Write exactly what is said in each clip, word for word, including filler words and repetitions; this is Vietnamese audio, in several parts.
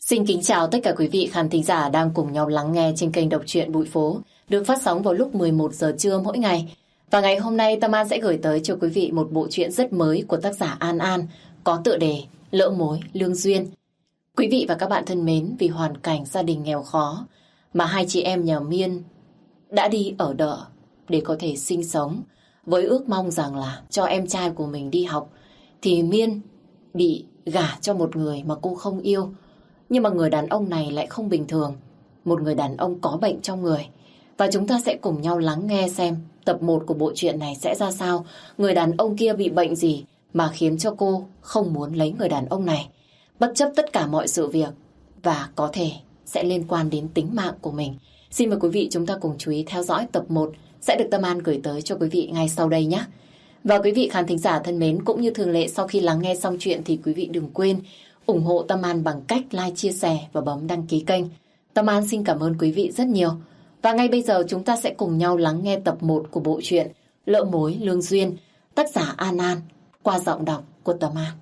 Xin kính chào tất cả quý vị khán thính giả đang cùng nhau lắng nghe trên kênh Đọc truyện Bụi Phố, được phát sóng vào lúc mười một giờ trưa mỗi ngày. Và ngày hôm nay Tâm An sẽ gửi tới cho quý vị một bộ truyện rất mới của tác giả An An, có tựa đề Lỡ Mối Lương Duyên. Quý vị và các bạn thân mến, vì hoàn cảnh gia đình nghèo khó mà hai chị em nhà Miên đã đi ở đợ để có thể sinh sống, với ước mong rằng là cho em trai của mình đi học, thì Miên bị gả cho một người mà cô không yêu. Nhưng mà người đàn ông này lại không bình thường, một người đàn ông có bệnh trong người. Và chúng ta sẽ cùng nhau lắng nghe xem tập một của bộ truyện này sẽ ra sao. Người đàn ông kia bị bệnh gì mà khiến cho cô không muốn lấy người đàn ông này, bất chấp tất cả mọi sự việc, và có thể sẽ liên quan đến tính mạng của mình. Xin mời quý vị chúng ta cùng chú ý theo dõi tập một sẽ được Tâm An gửi tới cho quý vị ngay sau đây nhé. Và quý vị khán thính giả thân mến, cũng như thường lệ, sau khi lắng nghe xong chuyện thì quý vị đừng quên ủng hộ Tâm An bằng cách like, chia sẻ và bấm đăng ký kênh. Tâm An xin cảm ơn quý vị rất nhiều. Và ngay bây giờ chúng ta sẽ cùng nhau lắng nghe tập một của bộ truyện Lỡ Mối Lương Duyên, tác giả An An, qua giọng đọc của Tâm An.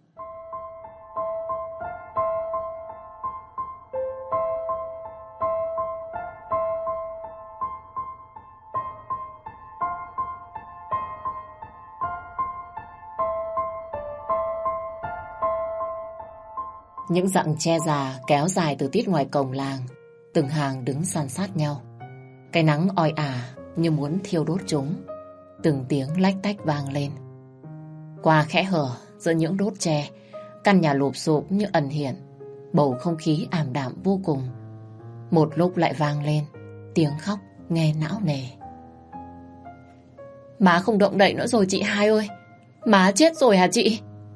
Những dặng tre già kéo dài từ tít ngoài cổng làng, từng hàng đứng san sát nhau. Cái nắng oi ả như muốn thiêu đốt chúng, từng tiếng lách tách vang lên. Qua khẽ hở giữa những đốt tre, căn nhà lụp xụp như ẩn hiện, bầu không khí ảm đạm vô cùng. Một lúc lại vang lên tiếng khóc nghe não nề. Má không động đậy nữa rồi chị hai ơi, má chết rồi hả chị?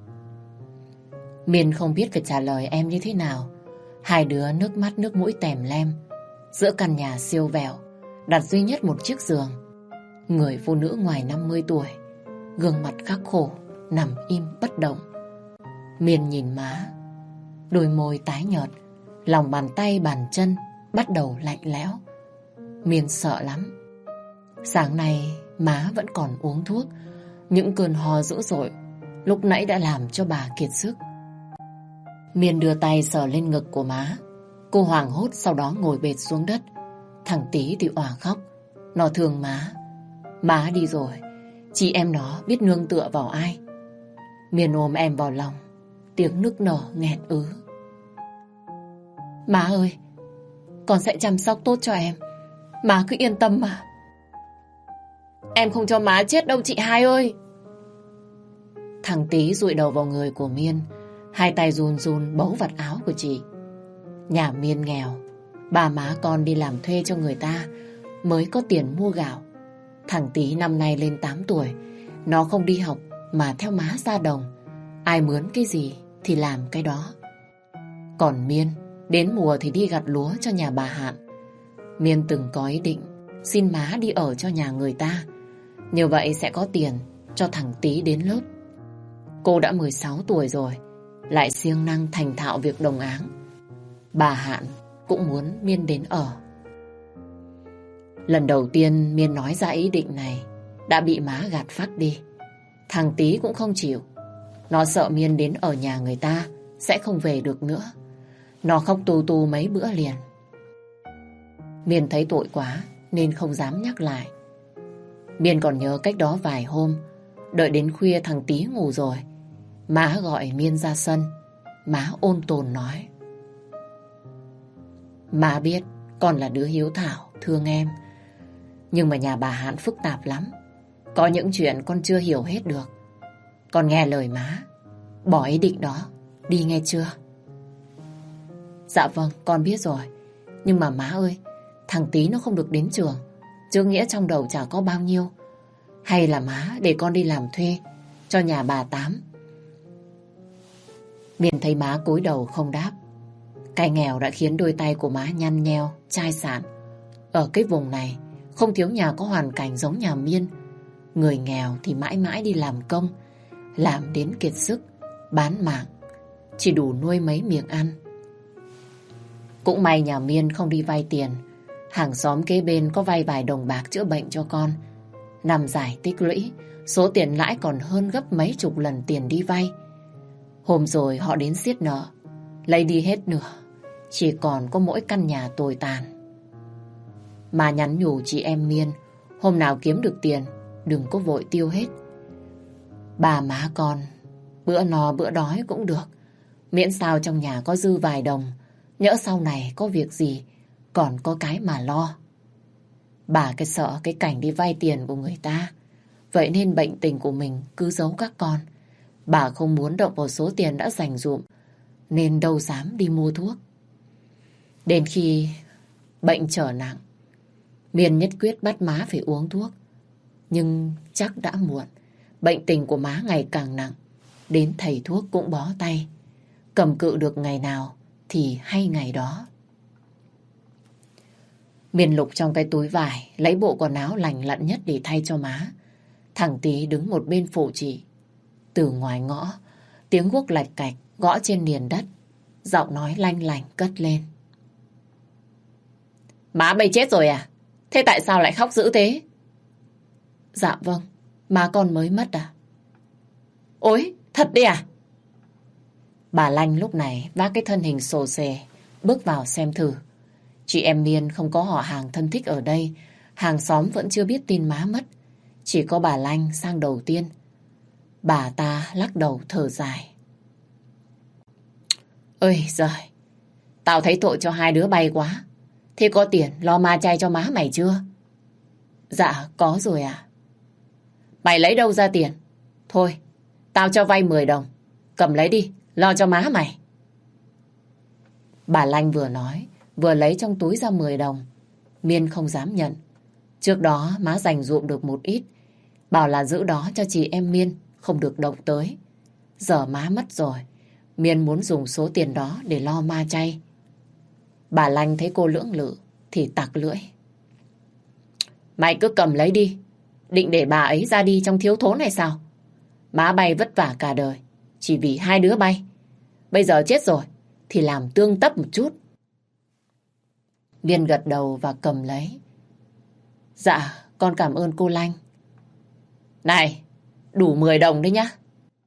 Miên không biết phải trả lời em như thế nào. Hai đứa nước mắt nước mũi tèm lem. Giữa căn nhà siêu vẹo đặt duy nhất một chiếc giường. Người phụ nữ ngoài năm mươi tuổi, gương mặt khắc khổ, nằm im bất động. Miên nhìn má, đôi môi tái nhợt, lòng bàn tay bàn chân bắt đầu lạnh lẽo. Miên sợ lắm. Sáng nay má vẫn còn uống thuốc. Những cơn ho dữ dội lúc nãy đã làm cho bà kiệt sức. Miên đưa tay sờ lên ngực của má. Cô hoảng hốt, sau đó ngồi bệt xuống đất. Thằng Tí thì òa khóc. Nó thương má. Má đi rồi, chị em nó biết nương tựa vào ai? Miên ôm em vào lòng, tiếng nức nở nghẹn ứ. Má ơi, con sẽ chăm sóc tốt cho em. Má cứ yên tâm mà. Em không cho má chết đâu chị hai ơi. Thằng Tí dụi đầu vào người của Miên, hai tay run run bấu vạt áo của chị. Nhà Miên nghèo, ba má con đi làm thuê cho người ta mới có tiền mua gạo. Thằng Tí năm nay lên tám tuổi, nó không đi học mà theo má ra đồng. Ai mướn cái gì thì làm cái đó. Còn Miên, đến mùa thì đi gặt lúa cho nhà bà Hạn. Miên từng có ý định xin má đi ở cho nhà người ta, như vậy sẽ có tiền cho thằng Tí đến lớp. Cô đã mười sáu tuổi rồi, lại siêng năng thành thạo việc đồng áng. Bà Hạn cũng muốn Miên đến ở. Lần đầu tiên Miên nói ra ý định này đã bị má gạt phác đi. Thằng Tí cũng không chịu. Nó sợ Miên đến ở nhà người ta sẽ không về được nữa. Nó khóc tu tu mấy bữa liền. Miên thấy tội quá nên không dám nhắc lại. Miên còn nhớ cách đó vài hôm, đợi đến khuya thằng Tí ngủ rồi, má gọi Miên ra sân. Má ôn tồn nói: Má biết con là đứa hiếu thảo, thương em. Nhưng mà nhà bà Hạn phức tạp lắm. Có những chuyện con chưa hiểu hết được. Con nghe lời má, bỏ ý định đó đi nghe chưa? Dạ vâng, con biết rồi. Nhưng mà má ơi, thằng Tí nó không được đến trường, chứ nghĩa trong đầu chả có bao nhiêu. Hay là má để con đi làm thuê cho nhà bà Tám? Miên thấy má cúi đầu không đáp. Cái nghèo đã khiến đôi tay của má nhăn nheo, chai sạn. Ở cái vùng này không thiếu nhà có hoàn cảnh giống nhà Miên. Người nghèo thì mãi mãi đi làm công, làm đến kiệt sức, bán mạng, chỉ đủ nuôi mấy miệng ăn. Cũng may nhà Miên không đi vay tiền. Hàng xóm kế bên có vay vài đồng bạc chữa bệnh cho con. Năm dài tích lũy, số tiền lãi còn hơn gấp mấy chục lần tiền đi vay. Hôm rồi họ đến siết nợ, lấy đi hết nửa, chỉ còn có mỗi căn nhà tồi tàn. Mà nhắn nhủ chị em Miên, hôm nào kiếm được tiền, đừng có vội tiêu hết. Bà má con, bữa no bữa đói cũng được, miễn sao trong nhà có dư vài đồng, nhỡ sau này có việc gì, còn có cái mà lo. Bà cái sợ cái cảnh đi vay tiền của người ta, vậy nên bệnh tình của mình cứ giấu các con. Bà không muốn động vào số tiền đã dành dụm, nên đâu dám đi mua thuốc. Đến khi bệnh trở nặng, Miên nhất quyết bắt má phải uống thuốc. Nhưng chắc đã muộn, bệnh tình của má ngày càng nặng, đến thầy thuốc cũng bó tay. Cầm cự được ngày nào thì hay ngày đó. Miên lục trong cái túi vải, lấy bộ quần áo lành lặn nhất để thay cho má. Thằng Tí đứng một bên phụ chị. Từ ngoài ngõ, tiếng guốc lạch cạch gõ trên nền đất, giọng nói lanh lành cất lên. Má bây chết rồi à? Thế tại sao lại khóc dữ thế? Dạ vâng, má con mới mất à? Ôi, thật đi à? Bà Lanh lúc này vác cái thân hình xồ xề, bước vào xem thử. Chị em Miên không có họ hàng thân thích ở đây, hàng xóm vẫn chưa biết tin má mất. Chỉ có bà Lanh sang đầu tiên. Bà ta lắc đầu thở dài. Ơi giời, tao thấy tội cho hai đứa bay quá. Thế có tiền lo ma chay cho má mày chưa? Dạ, có rồi à. Mày lấy đâu ra tiền? Thôi, tao cho vay mười đồng. Cầm lấy đi, lo cho má mày. Bà Lanh vừa nói, vừa lấy trong túi ra mười đồng. Miên không dám nhận. Trước đó má dành dụm được một ít, bảo là giữ đó cho chị em Miên, không được động tới. Giờ má mất rồi, Miên muốn dùng số tiền đó để lo ma chay. Bà Lanh thấy cô lưỡng lự thì tặc lưỡi. Mày cứ cầm lấy đi, định để bà ấy ra đi trong thiếu thốn này sao? Má bay vất vả cả đời, chỉ vì hai đứa bay. Bây giờ chết rồi thì làm tương tấp một chút. Miên gật đầu và cầm lấy. Dạ, con cảm ơn cô Lanh. Này, đủ mười đồng đấy nhá.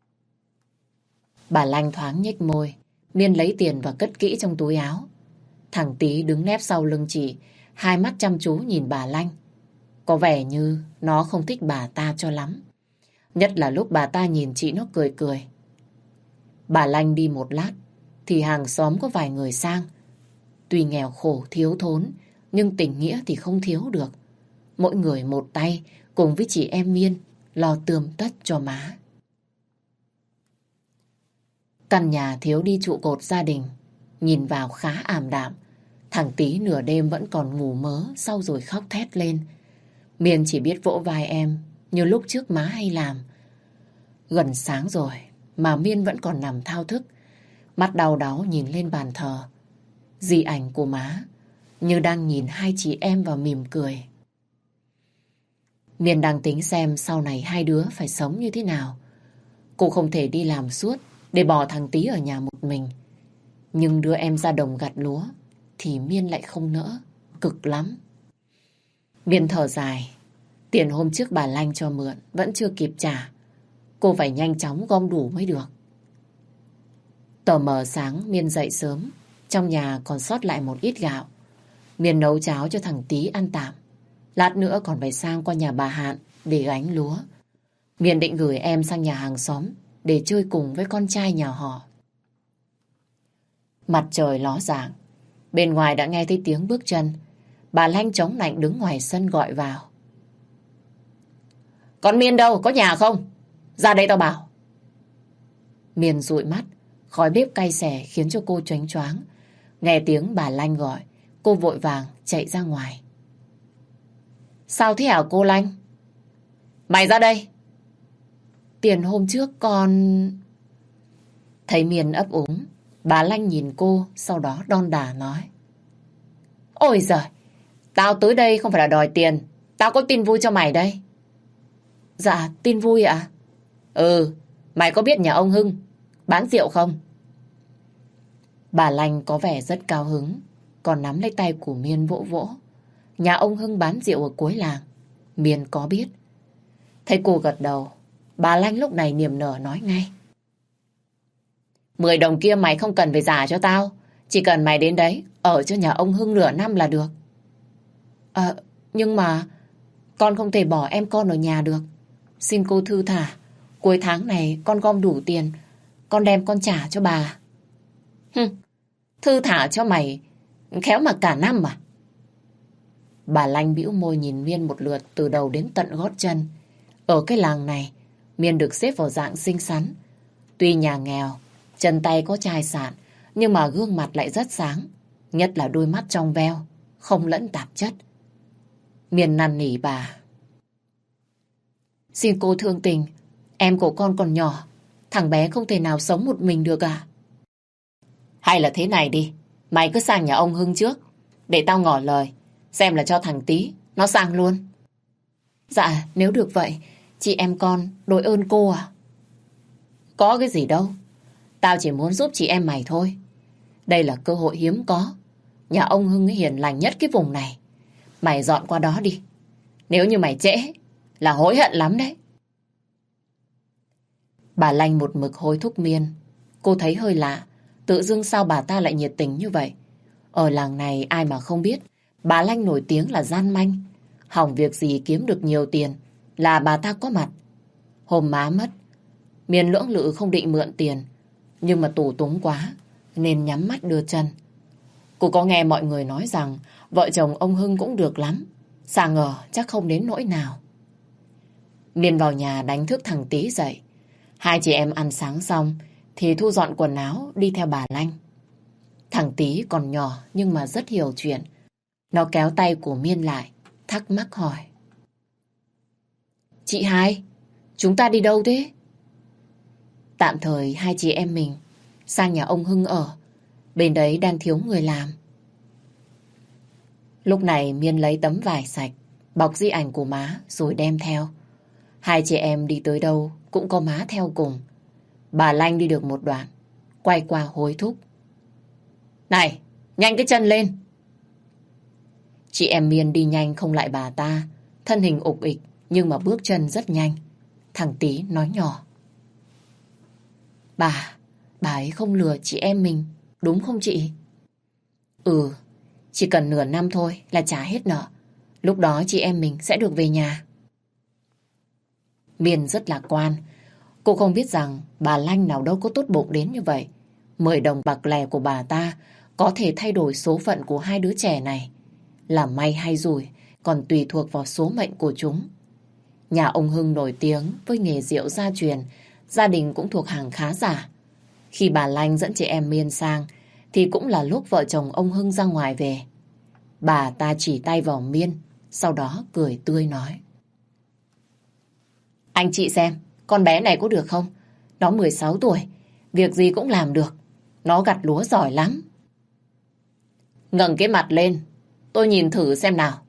Bà Lanh thoáng nhếch môi. Miên lấy tiền và cất kỹ trong túi áo. Thằng Tí đứng nép sau lưng chị, hai mắt chăm chú nhìn bà Lanh. Có vẻ như nó không thích bà ta cho lắm. Nhất là lúc bà ta nhìn chị nó cười cười. Bà Lanh đi một lát thì hàng xóm có vài người sang. Tuy nghèo khổ thiếu thốn, nhưng tình nghĩa thì không thiếu được. Mỗi người một tay cùng với chị em Miên lo tươm tất cho má. Căn nhà thiếu đi trụ cột gia đình, nhìn vào khá ảm đạm. Thằng Tí nửa đêm vẫn còn ngủ mớ, sau rồi khóc thét lên. Miên chỉ biết vỗ vai em như lúc trước má hay làm. Gần sáng rồi mà Miên vẫn còn nằm thao thức, mắt đau đáu nhìn lên bàn thờ. Di ảnh của má như đang nhìn hai chị em và mỉm cười. Miên đang tính xem sau này hai đứa phải sống như thế nào. Cô không thể đi làm suốt để bỏ thằng Tí ở nhà một mình. Nhưng đưa em ra đồng gặt lúa thì Miên lại không nỡ, cực lắm. Miên thở dài. Tiền hôm trước bà Lanh cho mượn vẫn chưa kịp trả. Cô phải nhanh chóng gom đủ mới được. Tờ mờ sáng Miên dậy sớm. Trong nhà còn sót lại một ít gạo. Miên nấu cháo cho thằng Tí ăn tạm. Lát nữa còn phải sang qua nhà bà Hạn để gánh lúa. Miên định gửi em sang nhà hàng xóm để chơi cùng với con trai nhà họ. Mặt trời ló dạng. Bên ngoài đã nghe thấy tiếng bước chân. Bà Lanh chống nạnh đứng ngoài sân gọi vào. Con Miên đâu? Có nhà không? Ra đây tao bảo. Miên dụi mắt. Khói bếp cay xè khiến cho cô choáng choáng. Nghe tiếng bà Lanh gọi, cô vội vàng chạy ra ngoài. Sao thế hả cô Lanh? Mày ra đây. Tiền hôm trước con... Thấy Miên ấp úng, bà Lanh nhìn cô, sau đó đon đả nói. Ôi giời, tao tới đây không phải là đòi tiền. Tao có tin vui cho mày đây. Dạ, tin vui ạ? À? Ừ, mày có biết nhà ông Hưng bán rượu không? Bà Lanh có vẻ rất cao hứng, còn nắm lấy tay của Miên vỗ vỗ. Nhà ông Hưng bán rượu ở cuối làng. Miên có biết. Thấy cô gật đầu, bà Lanh lúc này niềm nở nói ngay. Mười đồng kia mày không cần phải giả cho tao. Chỉ cần mày đến đấy, ở cho nhà ông Hưng nửa năm là được. À, nhưng mà con không thể bỏ em con ở nhà được. Xin cô thư thả, cuối tháng này con gom đủ tiền, con đem con trả cho bà. Hừ, thư thả cho mày, khéo mà cả năm à? Bà Lanh bĩu môi nhìn Miên một lượt từ đầu đến tận gót chân. Ở cái làng này, Miên được xếp vào dạng xinh xắn. Tuy nhà nghèo, chân tay có chai sạn, nhưng mà gương mặt lại rất sáng. Nhất là đôi mắt trong veo, không lẫn tạp chất. Miên năn nỉ bà. Xin cô thương tình, em của con còn nhỏ, thằng bé không thể nào sống một mình được à? Hay là thế này đi, mày cứ sang nhà ông Hưng trước, để tao ngỏ lời, xem là cho thằng Tí nó sang luôn. Dạ, nếu được vậy, chị em con đội ơn cô à? Có cái gì đâu, tao chỉ muốn giúp chị em mày thôi. Đây là cơ hội hiếm có, nhà ông Hưng hiền lành nhất cái vùng này. Mày dọn qua đó đi, nếu như mày trễ là hối hận lắm đấy. Bà Lanh một mực hối thúc Miên. Cô thấy hơi lạ, tự dưng sao bà ta lại nhiệt tình như vậy. Ở làng này ai mà không biết bà Lanh nổi tiếng là gian manh. Hỏng việc gì kiếm được nhiều tiền là bà ta có mặt. Hôm má mất, Miên lưỡng lự không định mượn tiền, nhưng mà tù túng quá nên nhắm mắt đưa chân. Cô có nghe mọi người nói rằng vợ chồng ông Hưng cũng được lắm, sao ngờ chắc không đến nỗi nào. Miên vào nhà đánh thức thằng Tí dậy. Hai chị em ăn sáng xong thì thu dọn quần áo đi theo bà Lanh. Thằng Tí còn nhỏ nhưng mà rất hiểu chuyện. Nó kéo tay của Miên lại, thắc mắc hỏi. Chị hai, chúng ta đi đâu thế? Tạm thời hai chị em mình sang nhà ông Hưng ở. Bên đấy đang thiếu người làm. Lúc này Miên lấy tấm vải sạch, bọc di ảnh của má rồi đem theo. Hai chị em đi tới đâu cũng có má theo cùng. Bà Lanh đi được một đoạn, quay qua hối thúc. Này, nhanh cái chân lên. Chị em Miên đi nhanh không lại bà ta, thân hình ục ịch nhưng mà bước chân rất nhanh. Thằng Tí nói nhỏ. Bà, bà ấy không lừa chị em mình, đúng không chị? Ừ, chỉ cần nửa năm thôi là trả hết nợ. Lúc đó chị em mình sẽ được về nhà. Miên rất lạc quan. Cô không biết rằng bà Lanh nào đâu có tốt bụng đến như vậy. Mười đồng bạc lẻ của bà ta có thể thay đổi số phận của hai đứa trẻ này. Là may hay rủi còn tùy thuộc vào số mệnh của chúng. Nhà ông Hưng nổi tiếng với nghề rượu gia truyền, gia đình cũng thuộc hàng khá giả. Khi bà Lanh dẫn chị em Miên sang thì cũng là lúc vợ chồng ông Hưng ra ngoài về. Bà ta chỉ tay vào Miên, sau đó cười tươi nói. Anh chị xem, con bé này có được không? Nó mười sáu tuổi, việc gì cũng làm được. Nó gặt lúa giỏi lắm. Ngẩng cái mặt lên, tôi nhìn thử xem nào.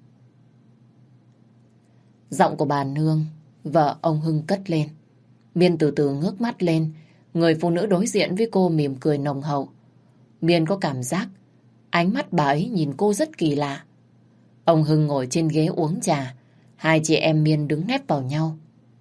Giọng của bà Nương, vợ ông Hưng cất lên. Miên từ từ ngước mắt lên, người phụ nữ đối diện với cô mỉm cười nồng hậu. Miên có cảm giác ánh mắt bà ấy nhìn cô rất kỳ lạ. Ông Hưng ngồi trên ghế uống trà, hai chị em Miên đứng nép vào nhau.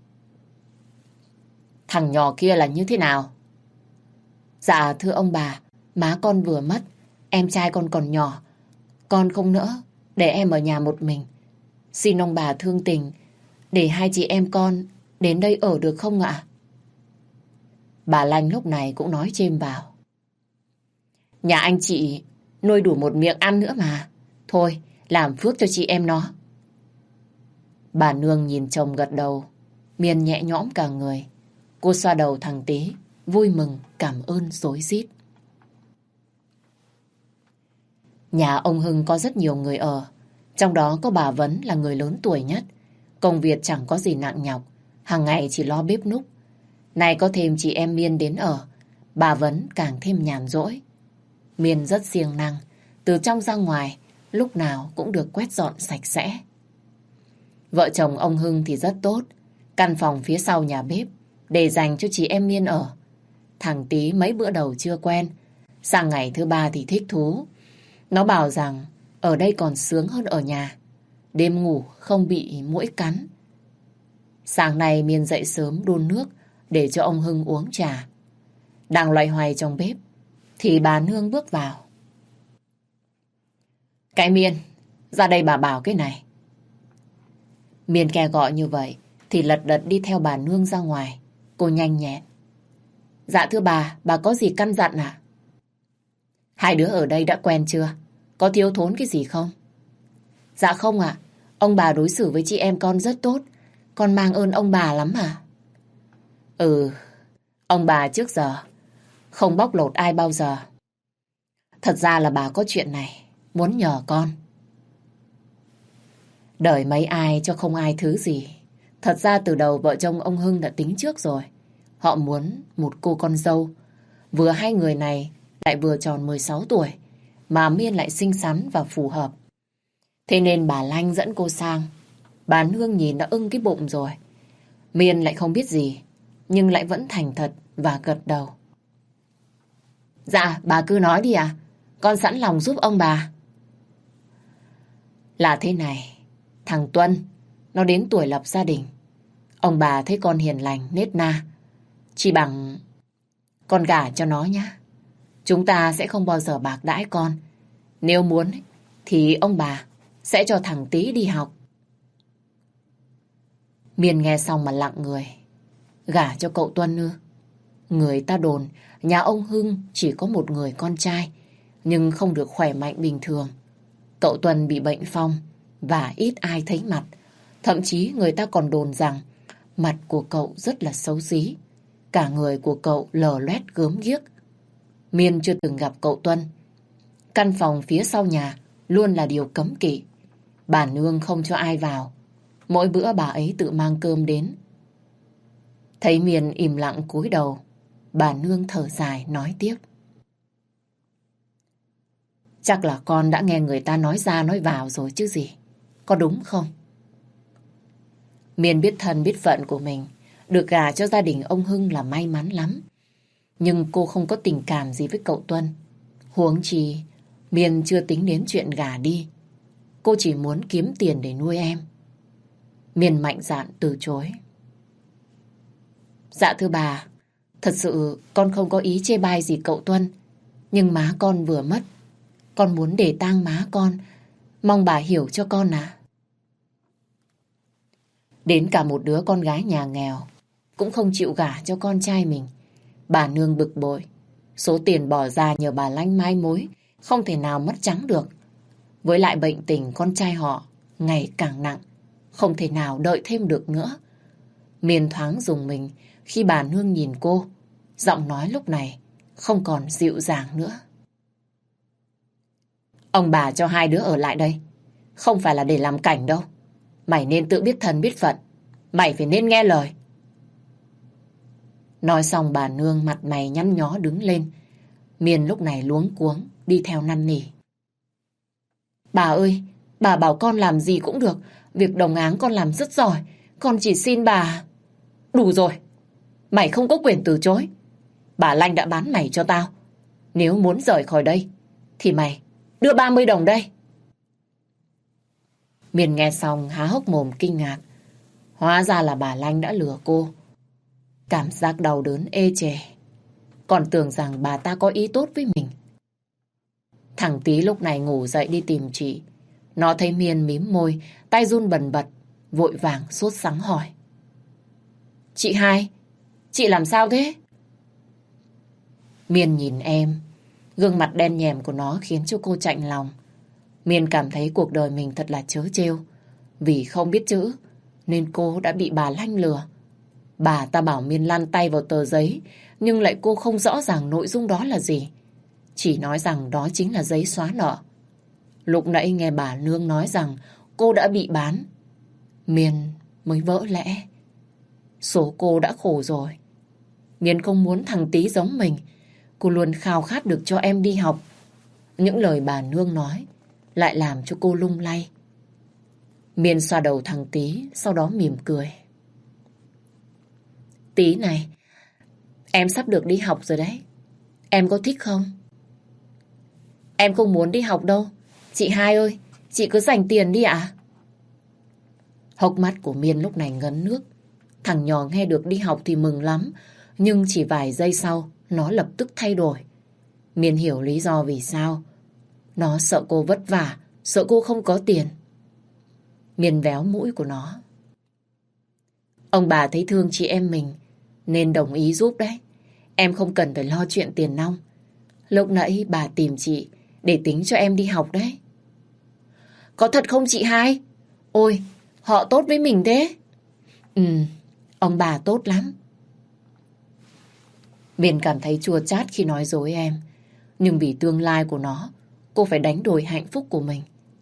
Thằng nhỏ kia là như thế nào? Dạ thưa ông bà, má con vừa mất, em trai con còn nhỏ. Con không nỡ để em ở nhà một mình. Xin ông bà thương tình, để hai chị em con đến đây ở được không ạ? Bà Lanh lúc này cũng nói chêm vào. Nhà anh chị nuôi đủ một miệng ăn nữa mà. Thôi, làm phước cho chị em nó. Bà Nương nhìn chồng gật đầu, Miên nhẹ nhõm cả người. Cô xoa đầu thằng Tí, vui mừng, cảm ơn rối rít. Nhà ông Hưng có rất nhiều người ở, trong đó có bà Vấn là người lớn tuổi nhất. Công việc chẳng có gì nặng nhọc, hàng ngày chỉ lo bếp núc. Này có thêm chị em Miên đến ở, bà Vấn càng thêm nhàn rỗi. Miên rất siêng năng, từ trong ra ngoài, lúc nào cũng được quét dọn sạch sẽ. Vợ chồng ông Hưng thì rất tốt, căn phòng phía sau nhà bếp để dành cho chị em Miên ở. Thằng Tí mấy bữa đầu chưa quen, sang ngày thứ ba thì thích thú. Nó bảo rằng ở đây còn sướng hơn ở nhà, đêm ngủ không bị muỗi cắn. Sáng nay Miên dậy sớm đun nước để cho ông Hưng uống trà. Đang loay hoay trong bếp thì bà Nương bước vào. Cái Miên, ra đây bà bảo cái này. Miên nghe gọi như vậy thì lật đật đi theo bà nương ra ngoài. Cô nhanh nhẹn. Dạ thưa bà, bà có gì căn dặn à? Hai đứa ở đây đã quen chưa? Có thiếu thốn cái gì không? Dạ không ạ. Ông bà đối xử với chị em con rất tốt. Con mang ơn ông bà lắm à? Ừ, ông bà trước giờ không bóc lột ai bao giờ. Thật ra là bà có chuyện này muốn nhờ con. Đời mấy ai cho không ai thứ gì. Thật ra từ đầu vợ chồng ông Hưng đã tính trước rồi. Họ muốn một cô con dâu. Vừa hai người này lại vừa tròn mười sáu tuổi, mà Miên lại xinh xắn và phù hợp. Thế nên bà Lanh dẫn cô sang. Bà nương nhìn đã ưng cái bụng rồi. Miên lại không biết gì, nhưng lại vẫn thành thật và gật đầu. Dạ, bà cứ nói đi ạ. Con sẵn lòng giúp ông bà. Là thế này, thằng Tuân, nó đến tuổi lập gia đình. Ông bà thấy con hiền lành, nết na. Chỉ bằng con gả cho nó nhá. Chúng ta sẽ không bao giờ bạc đãi con. Nếu muốn thì ông bà sẽ cho thằng Tý đi học. Miên nghe xong mà lặng người. Gả cho cậu Tuân ư? Người ta đồn nhà ông Hưng chỉ có một người con trai, nhưng không được khỏe mạnh bình thường. Cậu Tuân bị bệnh phong và ít ai thấy mặt. Thậm chí người ta còn đồn rằng mặt của cậu rất là xấu xí. Cả người của cậu lở loét gớm ghiếc. Miên chưa từng gặp cậu Tuân. Căn phòng phía sau nhà luôn là điều cấm kỵ. Bà nương không cho ai vào. Mỗi bữa bà ấy tự mang cơm đến. Thấy Miên im lặng cúi đầu, bà nương thở dài nói tiếp. Chắc là con đã nghe người ta nói ra nói vào rồi chứ gì. Có đúng không? Miên biết thân biết phận của mình. Được gả cho gia đình ông Hưng là may mắn lắm. Nhưng cô không có tình cảm gì với cậu Tuân. Huống chi Miên chưa tính đến chuyện gả đi. Cô chỉ muốn kiếm tiền để nuôi em. Miên mạnh dạn từ chối. Dạ thưa bà, thật sự con không có ý chê bai gì cậu Tuân. Nhưng má con vừa mất. Con muốn để tang má con. Mong bà hiểu cho con à. Đến cả một đứa con gái nhà nghèo cũng không chịu gả cho con trai mình. Bà nương bực bội. Số tiền bỏ ra nhờ bà Lanh mai mối không thể nào mất trắng được. Với lại bệnh tình con trai họ ngày càng nặng, không thể nào đợi thêm được nữa. Miên thoáng dùng mình khi bà nương nhìn cô. Giọng nói lúc này không còn dịu dàng nữa. Ông bà cho hai đứa ở lại đây không phải là để làm cảnh đâu. Mày nên tự biết thân biết phận. Mày phải nên nghe lời. Nói xong bà nương mặt mày nhăn nhó đứng lên. Miên lúc này luống cuống đi theo năn nỉ. Bà ơi, bà bảo con làm gì cũng được. Việc đồng áng con làm rất giỏi. Con chỉ xin bà. Đủ rồi. Mày không có quyền từ chối. Bà Lanh đã bán mày cho tao. Nếu muốn rời khỏi đây thì mày đưa ba mươi đồng đây. Miên nghe xong há hốc mồm kinh ngạc. Hóa ra là bà Lanh đã lừa cô. Cảm giác đau đớn ê chề. Còn tưởng rằng bà ta có ý tốt với mình. Thằng Tý lúc này ngủ dậy đi tìm chị. Nó thấy Miên mím môi, tay run bần bật, vội vàng sốt sắng hỏi. Chị hai, chị làm sao thế? Miên nhìn em, gương mặt đen nhèm của nó khiến cho cô chạnh lòng. Miên cảm thấy cuộc đời mình thật là trớ trêu. Vì không biết chữ nên cô đã bị bà Lanh lừa. Bà ta bảo Miên lăn tay vào tờ giấy, nhưng lại cô không rõ ràng nội dung đó là gì. Chỉ nói rằng đó chính là giấy xóa nợ. Lúc nãy nghe bà nương nói rằng cô đã bị bán, Miên mới vỡ lẽ. Số cô đã khổ rồi. Miên không muốn thằng Tý giống mình. Cô luôn khao khát được cho em đi học. Những lời bà nương nói lại làm cho cô lung lay. Miên xoa đầu thằng Tý, sau đó mỉm cười. Tý này, em sắp được đi học rồi đấy. Em có thích không? Em không muốn đi học đâu. Chị hai ơi, chị cứ dành tiền đi ạ. Hốc mắt của Miên lúc này ngấn nước. Thằng nhỏ nghe được đi học thì mừng lắm. Nhưng chỉ vài giây sau, nó lập tức thay đổi. Miên hiểu lý do vì sao. Nó sợ cô vất vả sợ cô không có tiền. Miên véo mũi của nó. Ông bà thấy thương chị em mình nên đồng ý giúp đấy. Em không cần phải lo chuyện tiền nong. Lúc nãy bà tìm chị để tính cho em đi học đấy. Có thật không chị hai? Ôi, họ tốt với mình thế. Ừ, ông bà tốt lắm. Miên cảm thấy chua chát khi nói dối em. Nhưng vì tương lai của nó, cô phải đánh đổi hạnh phúc của mình.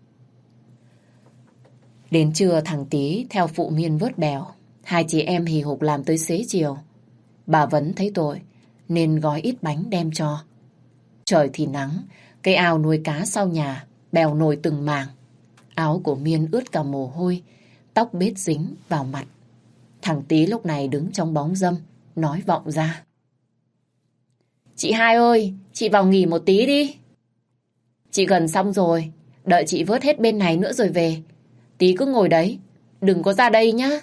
Đến trưa thằng Tý theo phụ Miên vớt bèo. Hai chị em hì hục làm tới xế chiều. Bà Vấn thấy tội nên gói ít bánh đem cho. Trời thì nắng, cái ao nuôi cá sau nhà bèo nổi từng mảng. Áo của Miên ướt cả mồ hôi, tóc bết dính vào mặt. Thằng Tý lúc này đứng trong bóng râm, nói vọng ra. Chị hai ơi, chị vào nghỉ một tí đi. Chị gần xong rồi, đợi chị vớt hết bên này nữa rồi về. Tí cứ ngồi đấy, đừng có ra đây nhá.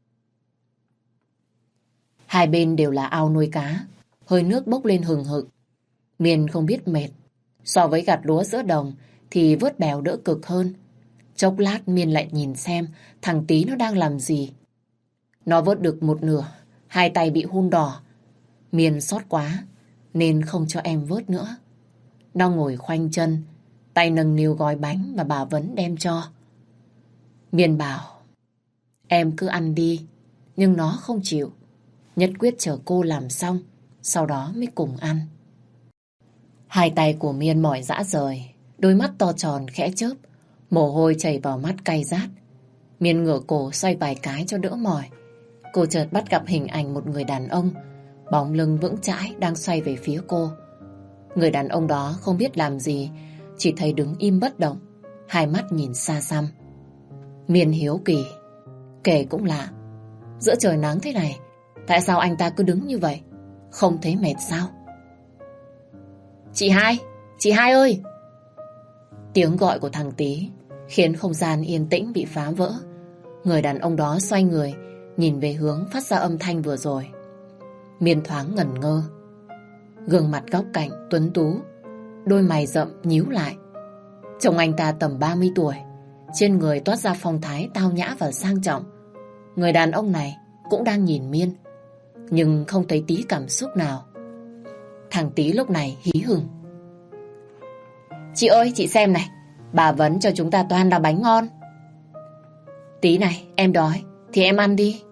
Hai bên đều là ao nuôi cá, hơi nước bốc lên hừng hực. Miên không biết mệt. So với gặt lúa giữa đồng thì vớt bèo đỡ cực hơn. Chốc lát Miên lại nhìn xem thằng Tý nó đang làm gì. Nó vớt được một nửa, hai tay bị hun đỏ. Miên xót quá nên không cho em vớt nữa. Nó ngồi khoanh chân, tay nâng niu gói bánh mà bà Vấn đem cho. Miên bảo, em cứ ăn đi, nhưng nó không chịu. Nhất quyết chờ cô làm xong, sau đó mới cùng ăn. Hai tay của Miên mỏi rã rời, đôi mắt to tròn khẽ chớp, mồ hôi chảy vào mắt cay rát. Miên ngửa cổ xoay vài cái cho đỡ mỏi. Cô chợt bắt gặp hình ảnh một người đàn ông, bóng lưng vững chãi đang xoay về phía cô. Người đàn ông đó không biết làm gì, chỉ thấy đứng im bất động, hai mắt nhìn xa xăm. Miên hiếu kỳ, kể cũng lạ, giữa trời nắng thế này, tại sao anh ta cứ đứng như vậy, không thấy mệt sao? Chị hai, chị hai ơi! Tiếng gọi của thằng Tý khiến không gian yên tĩnh bị phá vỡ. Người đàn ông đó xoay người, nhìn về hướng phát ra âm thanh vừa rồi. Miên thoáng ngẩn ngơ. Gương mặt góc cạnh, tuấn tú, đôi mày rậm nhíu lại. Trông anh ta tầm ba mươi tuổi, trên người toát ra phong thái tao nhã và sang trọng. Người đàn ông này cũng đang nhìn Miên, nhưng không thấy tí cảm xúc nào. Thằng Tý lúc này hí hửng. Chị ơi, chị xem này, bà Vấn cho chúng ta toàn là bánh ngon. Tí này, em đói thì em ăn đi.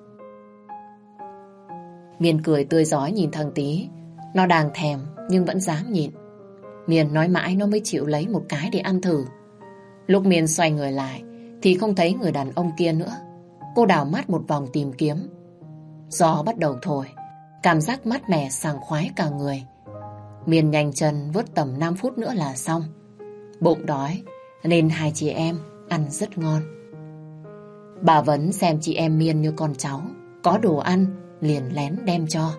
Miên cười tươi rói nhìn thằng Tý. Nó đang thèm nhưng vẫn dám nhịn. Miên nói mãi nó mới chịu lấy một cái để ăn thử. Lúc Miên xoay người lại thì không thấy người đàn ông kia nữa. Cô đảo mắt một vòng tìm kiếm. Gió bắt đầu thổi, cảm giác mát mẻ sảng khoái cả người. Miên nhanh chân vớt tầm năm phút nữa là xong. Bụng đói nên hai chị em ăn rất ngon. Bà Vấn xem chị em Miên như con cháu, có đồ ăn liền lén đem cho.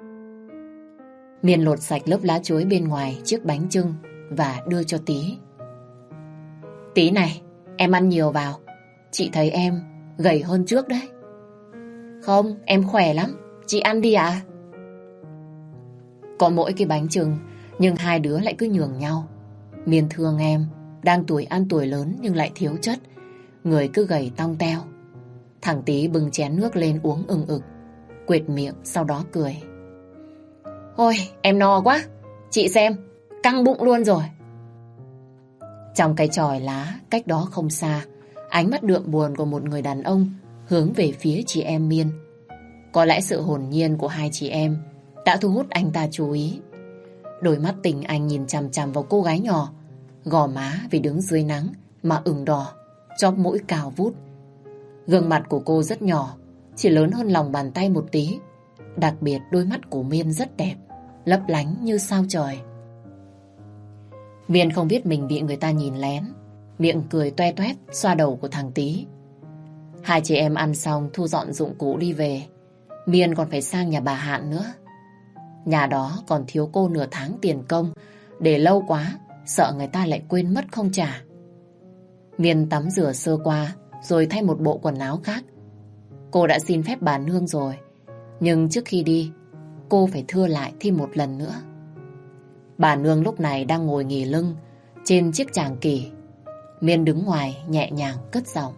Miên lột sạch lớp lá chuối bên ngoài chiếc bánh chưng và đưa cho Tý. Tí này, em ăn nhiều vào. Chị thấy em gầy hơn trước đấy. Không, em khỏe lắm. Chị ăn đi ạ. Có mỗi cái bánh chưng, nhưng hai đứa lại cứ nhường nhau. Miên thương em, đang tuổi ăn tuổi lớn nhưng lại thiếu chất, người cứ gầy tong teo. Thằng Tý bưng chén nước lên uống ừng ực, quệt miệng sau đó cười. Ôi, em no quá. Chị xem, căng bụng luôn rồi. Trong cái chòi lá cách đó không xa, ánh mắt đượm buồn của một người đàn ông hướng về phía chị em Miên. Có lẽ sự hồn nhiên của hai chị em đã thu hút anh ta chú ý. Đôi mắt tình anh nhìn chằm chằm vào cô gái nhỏ, gò má vì đứng dưới nắng mà ửng đỏ, chóp mũi cao vút. Gương mặt của cô rất nhỏ, chỉ lớn hơn lòng bàn tay một tí. Đặc biệt đôi mắt của Miên rất đẹp, lấp lánh như sao trời. Miên không biết mình bị người ta nhìn lén, miệng cười toe toét xoa đầu của thằng Tý. Hai chị em ăn xong thu dọn dụng cụ đi về. Miên còn phải sang nhà bà Hạn nữa. Nhà đó còn thiếu cô nửa tháng tiền công, để lâu quá sợ người ta lại quên mất không trả. Miên tắm rửa sơ qua rồi thay một bộ quần áo khác. Cô đã xin phép bà nương rồi, nhưng trước khi đi cô phải thưa lại thêm một lần nữa. Bà nương lúc này đang ngồi nghỉ lưng trên chiếc tràng kỷ. Miên đứng ngoài nhẹ nhàng cất giọng.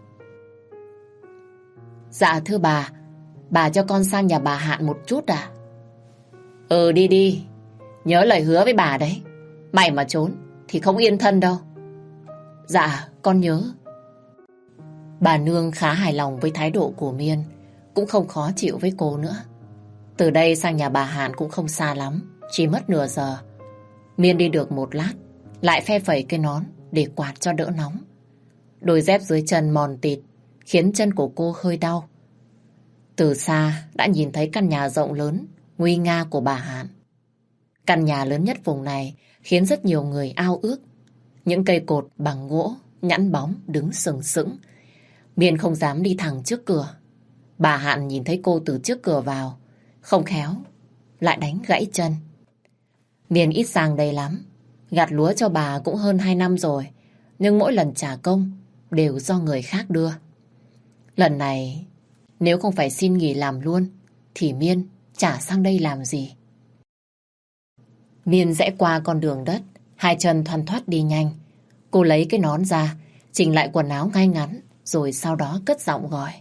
Dạ thưa bà, bà cho con sang nhà bà Hạn một chút à? Ừ đi đi, nhớ lời hứa với bà đấy. Mày mà trốn thì không yên thân đâu. Dạ, con nhớ. Bà nương khá hài lòng với thái độ của Miên, cũng không khó chịu với cô nữa. Từ đây sang nhà bà Hạn cũng không xa lắm, chỉ mất nửa giờ. Miên đi được một lát, lại phe phẩy cái nón để quạt cho đỡ nóng. Đôi dép dưới chân mòn tịt, khiến chân của cô hơi đau. Từ xa đã nhìn thấy căn nhà rộng lớn, nguy nga của bà Hạn. Căn nhà lớn nhất vùng này khiến rất nhiều người ao ước. Những cây cột bằng gỗ, nhẵn bóng đứng sừng sững. Miên không dám đi thẳng trước cửa. Bà Hạn nhìn thấy cô từ trước cửa vào, không khéo, lại đánh gãy chân. Miên ít sang đây lắm. Gặt lúa cho bà cũng hơn hai năm rồi, nhưng mỗi lần trả công đều do người khác đưa. Lần này, nếu không phải xin nghỉ làm luôn, thì Miên chả sang đây làm gì. Miên rẽ qua con đường đất, hai chân thoăn thoắt đi nhanh. Cô lấy cái nón ra, chỉnh lại quần áo ngay ngắn, rồi sau đó cất giọng gọi.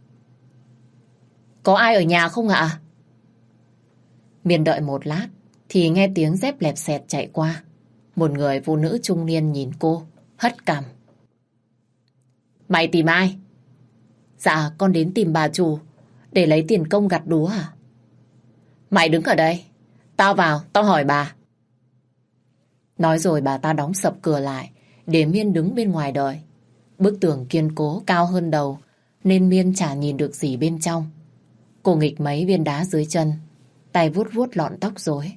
Có ai ở nhà không ạ? Miên đợi một lát, thì nghe tiếng dép lẹp xẹt chạy qua. Một người phụ nữ trung niên nhìn cô, hất cằm. Mày tìm ai? Dạ, con đến tìm bà chủ, để lấy tiền công gặt lúa à? Mày đứng ở đây, tao vào, tao hỏi bà. Nói rồi bà ta đóng sập cửa lại, để Miên đứng bên ngoài đợi. Bức tường kiên cố cao hơn đầu, nên Miên chả nhìn được gì bên trong. Cô nghịch mấy viên đá dưới chân, tay vuốt vuốt lọn tóc rối.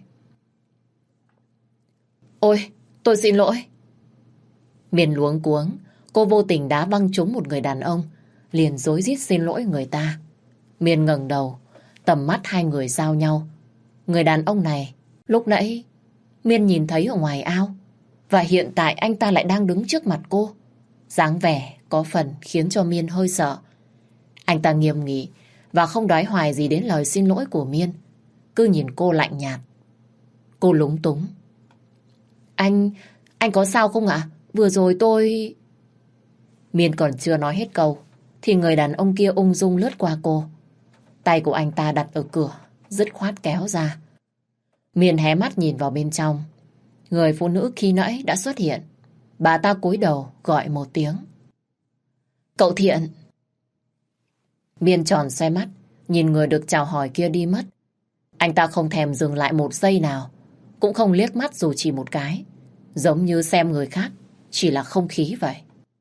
Ôi, tôi xin lỗi. Miên luống cuống, cô vô tình đá văng trúng một người đàn ông, liền rối rít xin lỗi người ta. Miên ngẩng đầu, tầm mắt hai người giao nhau. Người đàn ông này, lúc nãy Miên nhìn thấy ở ngoài ao, và hiện tại anh ta lại đang đứng trước mặt cô. Dáng vẻ có phần khiến cho Miên hơi sợ. Anh ta nghiêm nghị và không đoái hoài gì đến lời xin lỗi của Miên, cứ nhìn cô lạnh nhạt. Cô lúng túng. Anh, anh có sao không ạ? Vừa rồi tôi... Miên còn chưa nói hết câu, thì người đàn ông kia ung dung lướt qua cô. Tay của anh ta đặt ở cửa, dứt khoát kéo ra. Miên hé mắt nhìn vào bên trong. Người phụ nữ khi nãy đã xuất hiện. Bà ta cúi đầu gọi một tiếng. Cậu Thiện. Miên tròn xoay mắt, nhìn người được chào hỏi kia đi mất. Anh ta không thèm dừng lại một giây nào, cũng không liếc mắt dù chỉ một cái, giống như xem người khác chỉ là không khí vậy.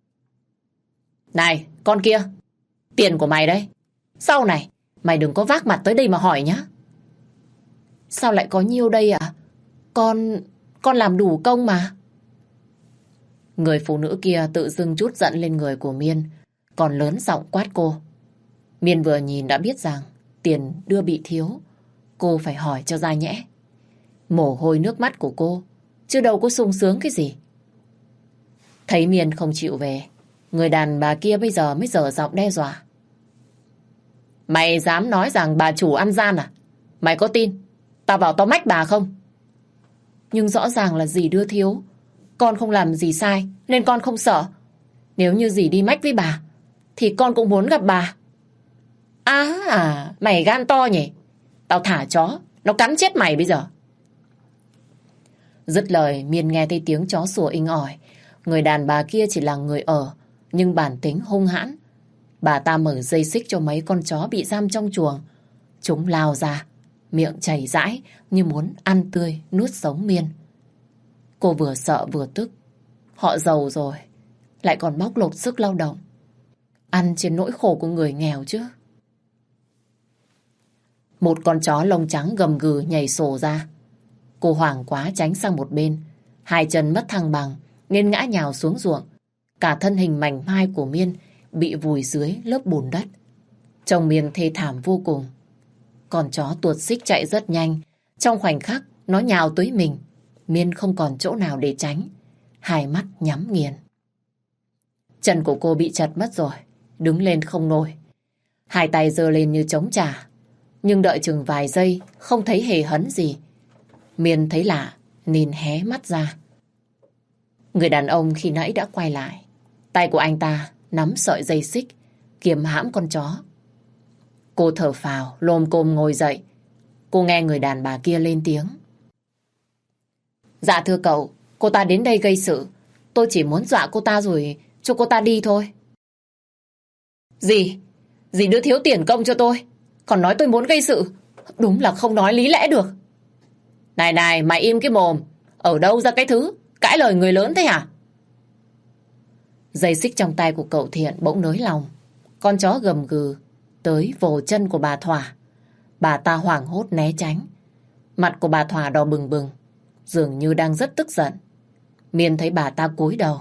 Này, con kia, tiền của mày đấy. Sau này, mày đừng có vác mặt tới đây mà hỏi nhá. Sao lại có nhiêu đây ạ? Con... con làm đủ công mà. Người phụ nữ kia tự dưng trút giận lên người của Miên, còn lớn giọng quát cô. Miên vừa nhìn đã biết rằng tiền đưa bị thiếu, cô phải hỏi cho ra nhẽ. Mồ hôi nước mắt của cô, chứ đâu có sung sướng cái gì. Thấy Miên không chịu về, người đàn bà kia bây giờ mới dở giọng đe dọa. Mày dám nói rằng bà chủ ăn gian à? Mày có tin tao vào tao mách bà không? Nhưng rõ ràng là dì đưa thiếu. Con không làm gì sai nên con không sợ. Nếu như dì đi mách với bà thì con cũng muốn gặp bà. À, à mày gan to nhỉ? Tao thả chó, nó cắn chết mày bây giờ. Dứt lời, Miên nghe thấy tiếng chó sủa inh ỏi. Người đàn bà kia chỉ là người ở, nhưng bản tính hung hãn. Bà ta mở dây xích cho mấy con chó bị giam trong chuồng. Chúng lao ra, miệng chảy rãi như muốn ăn tươi, nuốt sống Miên. Cô vừa sợ vừa tức. Họ giàu rồi, lại còn bóc lột sức lao động. Ăn trên nỗi khổ của người nghèo chứ. Một con chó lông trắng gầm gừ nhảy sổ ra. Cô hoảng quá tránh sang một bên. Hai chân mất thăng bằng nên ngã nhào xuống ruộng. Cả thân hình mảnh mai của Miên bị vùi dưới lớp bùn đất. Trông Miên thê thảm vô cùng. Con chó tuột xích chạy rất nhanh. Trong khoảnh khắc nó nhào tới mình, Miên không còn chỗ nào để tránh. Hai mắt nhắm nghiền. Chân của cô bị chật mất rồi, đứng lên không nổi. Hai tay giơ lên như chống trả. Nhưng đợi chừng vài giây không thấy hề hấn gì. Miên thấy lạ, nên hé mắt ra. Người đàn ông khi nãy đã quay lại. Tay của anh ta nắm sợi dây xích, kiềm hãm con chó. Cô thở phào, lồm cồm ngồi dậy. Cô nghe người đàn bà kia lên tiếng. Dạ thưa cậu, cô ta đến đây gây sự. Tôi chỉ muốn dọa cô ta rồi cho cô ta đi thôi. Gì? Dì đưa thiếu tiền công cho tôi, còn nói tôi muốn gây sự. Đúng là không nói lý lẽ được. Này này, mày im cái mồm. Ở đâu ra cái thứ cãi lời người lớn thế hả? Dây xích trong tay của cậu Thiện bỗng nới lòng. Con chó gầm gừ tới vồ chân của bà Thỏa. Bà ta hoảng hốt né tránh. Mặt của bà Thỏa đỏ bừng bừng, dường như đang rất tức giận. Miên thấy bà ta cúi đầu.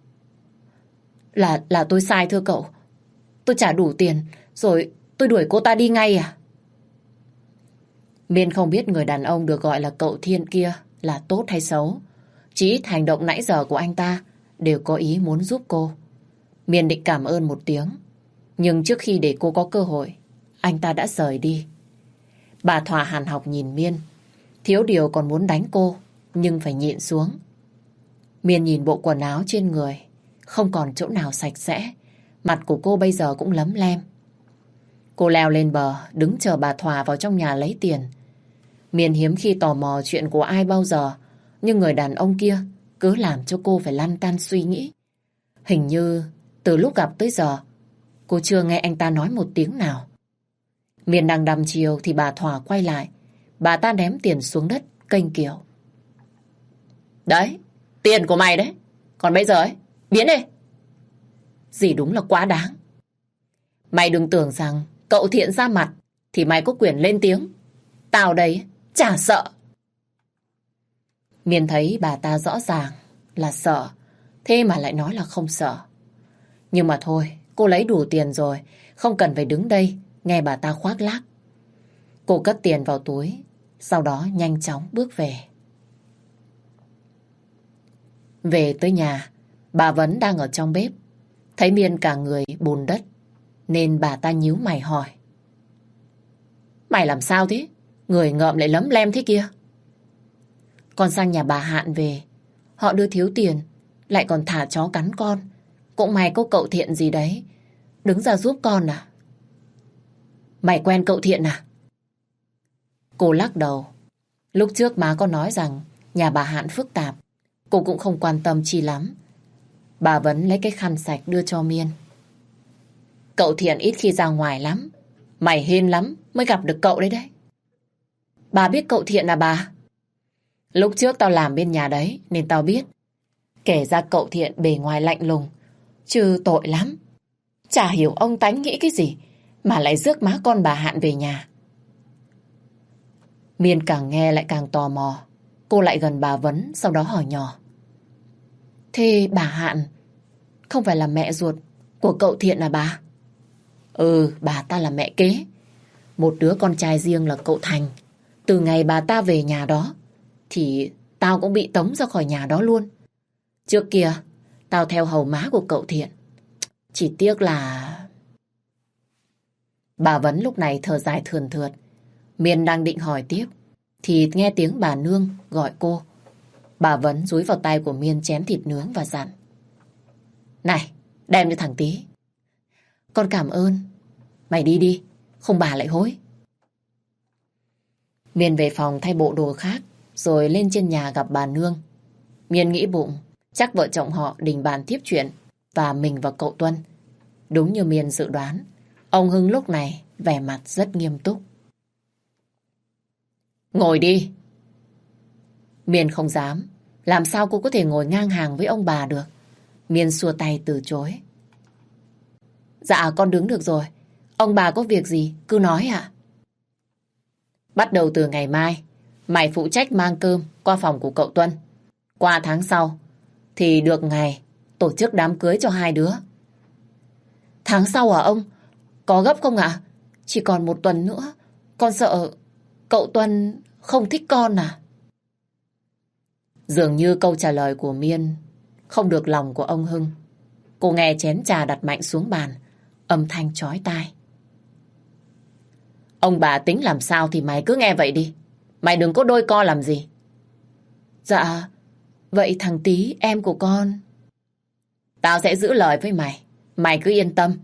Là là tôi sai thưa cậu. Tôi trả đủ tiền rồi tôi đuổi cô ta đi ngay à? Miên không biết người đàn ông được gọi là cậu Thiên kia là tốt hay xấu. Chỉ ít hành động nãy giờ của anh ta đều có ý muốn giúp cô. Miên định cảm ơn một tiếng, nhưng trước khi để cô có cơ hội, anh ta đã rời đi. Bà Thỏa hàn học nhìn Miên, thiếu điều còn muốn đánh cô, nhưng phải nhịn xuống. Miên nhìn bộ quần áo trên người, không còn chỗ nào sạch sẽ. Mặt của cô bây giờ cũng lấm lem. Cô leo lên bờ, đứng chờ bà Thỏa vào trong nhà lấy tiền. Miên hiếm khi tò mò chuyện của ai bao giờ, nhưng người đàn ông kia cứ làm cho cô phải lăn tăn suy nghĩ. Hình như từ lúc gặp tới giờ, cô chưa nghe anh ta nói một tiếng nào. Miên đang đăm chiêu thì bà Thỏa quay lại. Bà ta ném tiền xuống đất, kênh kiểu. Đấy, tiền của mày đấy. Còn bây giờ ấy, biến đi. Dì đúng là quá đáng. Mày đừng tưởng rằng cậu Thiện ra mặt thì mày có quyền lên tiếng. Tao đây chả sợ. Miên thấy bà ta rõ ràng là sợ, thế mà lại nói là không sợ. Nhưng mà thôi, cô lấy đủ tiền rồi, không cần phải đứng đây nghe bà ta khoác lác. Cô cất tiền vào túi, sau đó nhanh chóng bước về. Về tới nhà, bà Vấn đang ở trong bếp. Thấy Miên cả người bùn đất, nên bà ta nhíu mày hỏi. Mày làm sao thế? Người ngợm lại lấm lem thế kia. Con sang nhà bà Hạn về, họ đưa thiếu tiền, lại còn thả chó cắn con. Cũng may có cậu Thiện gì đấy đứng ra giúp con à? Mày quen cậu Thiện à? Cô lắc đầu. Lúc trước má có nói rằng nhà bà Hạn phức tạp, cô cũng không quan tâm chi lắm. Bà Vấn lấy cái khăn sạch đưa cho Miên. Cậu Thiện ít khi ra ngoài lắm. Mày hên lắm mới gặp được cậu đấy đấy. Bà biết cậu Thiện à bà? Lúc trước tao làm bên nhà đấy nên tao biết. Kể ra cậu Thiện bề ngoài lạnh lùng, chứ tội lắm. Chả hiểu ông tánh nghĩ cái gì mà lại rước má con bà Hạn về nhà. Miên càng nghe lại càng tò mò. Cô lại gần bà Vấn, sau đó hỏi nhỏ. Thế bà Hạn không phải là mẹ ruột của cậu Thiện à bà? Ừ, bà ta là mẹ kế. Một đứa con trai riêng là cậu Thành. Từ ngày bà ta về nhà đó thì tao cũng bị tống ra khỏi nhà đó luôn. Trước kia tao theo hầu má của cậu Thiện. Chỉ tiếc là... Bà Vấn lúc này thở dài thườn thượt. Miên đang định hỏi tiếp thì nghe tiếng bà Nương gọi cô. Bà Vấn dúi vào tay của Miên chén thịt nướng và dặn. Này, đem cho thằng Tí. Con cảm ơn. Mày đi đi, không bà lại hối. Miên về phòng thay bộ đồ khác, rồi lên trên nhà gặp bà Nương. Miên nghĩ bụng, chắc vợ chồng họ đình bàn tiếp chuyện và mình và cậu Tuân. Đúng như Miên dự đoán, ông Hưng lúc này vẻ mặt rất nghiêm túc. Ngồi đi. Miên không dám. Làm sao cô có thể ngồi ngang hàng với ông bà được? Miên xua tay từ chối. Dạ con đứng được rồi. Ông bà có việc gì cứ nói ạ. Bắt đầu từ ngày mai, mày phụ trách mang cơm qua phòng của cậu Tuân. Qua tháng sau thì được ngày tổ chức đám cưới cho hai đứa. Tháng sau à ông? Có gấp không ạ? Chỉ còn một tuần nữa. Con sợ cậu Tuân không thích con à? Dường như câu trả lời của Miên không được lòng của ông Hưng. Cô nghe chén trà đặt mạnh xuống bàn, âm thanh chói tai. Ông bà tính làm sao thì mày cứ nghe vậy đi. Mày đừng có đôi co làm gì. Dạ, vậy thằng Tí em của con. Tao sẽ giữ lời với mày. Mày cứ yên tâm.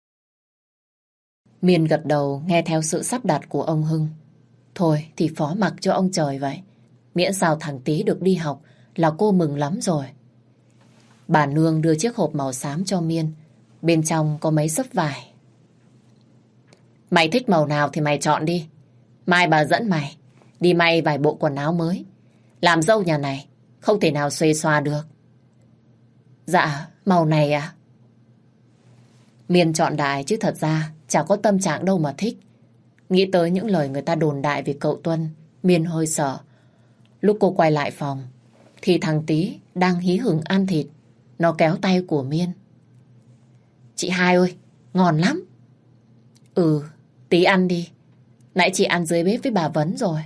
Miên gật đầu nghe theo sự sắp đặt của ông Hưng. Thôi thì phó mặc cho ông trời vậy. Miễn sao thằng Tý được đi học là cô mừng lắm rồi. Bà Nương đưa chiếc hộp màu xám cho Miên. Bên trong có mấy xấp vải. Mày thích màu nào thì mày chọn đi. Mai bà dẫn mày đi may vài bộ quần áo mới. Làm dâu nhà này không thể nào xuê xoa được. Dạ, màu này à? Miên chọn đại chứ thật ra chả có tâm trạng đâu mà thích. Nghĩ tới những lời người ta đồn đại về cậu Tuân, Miên hơi sợ. Lúc cô quay lại phòng thì thằng Tý đang hí hửng ăn thịt. Nó kéo tay của Miên. Chị Hai ơi, ngon lắm. Ừ, Tý ăn đi. Nãy chị ăn dưới bếp với bà Vấn rồi.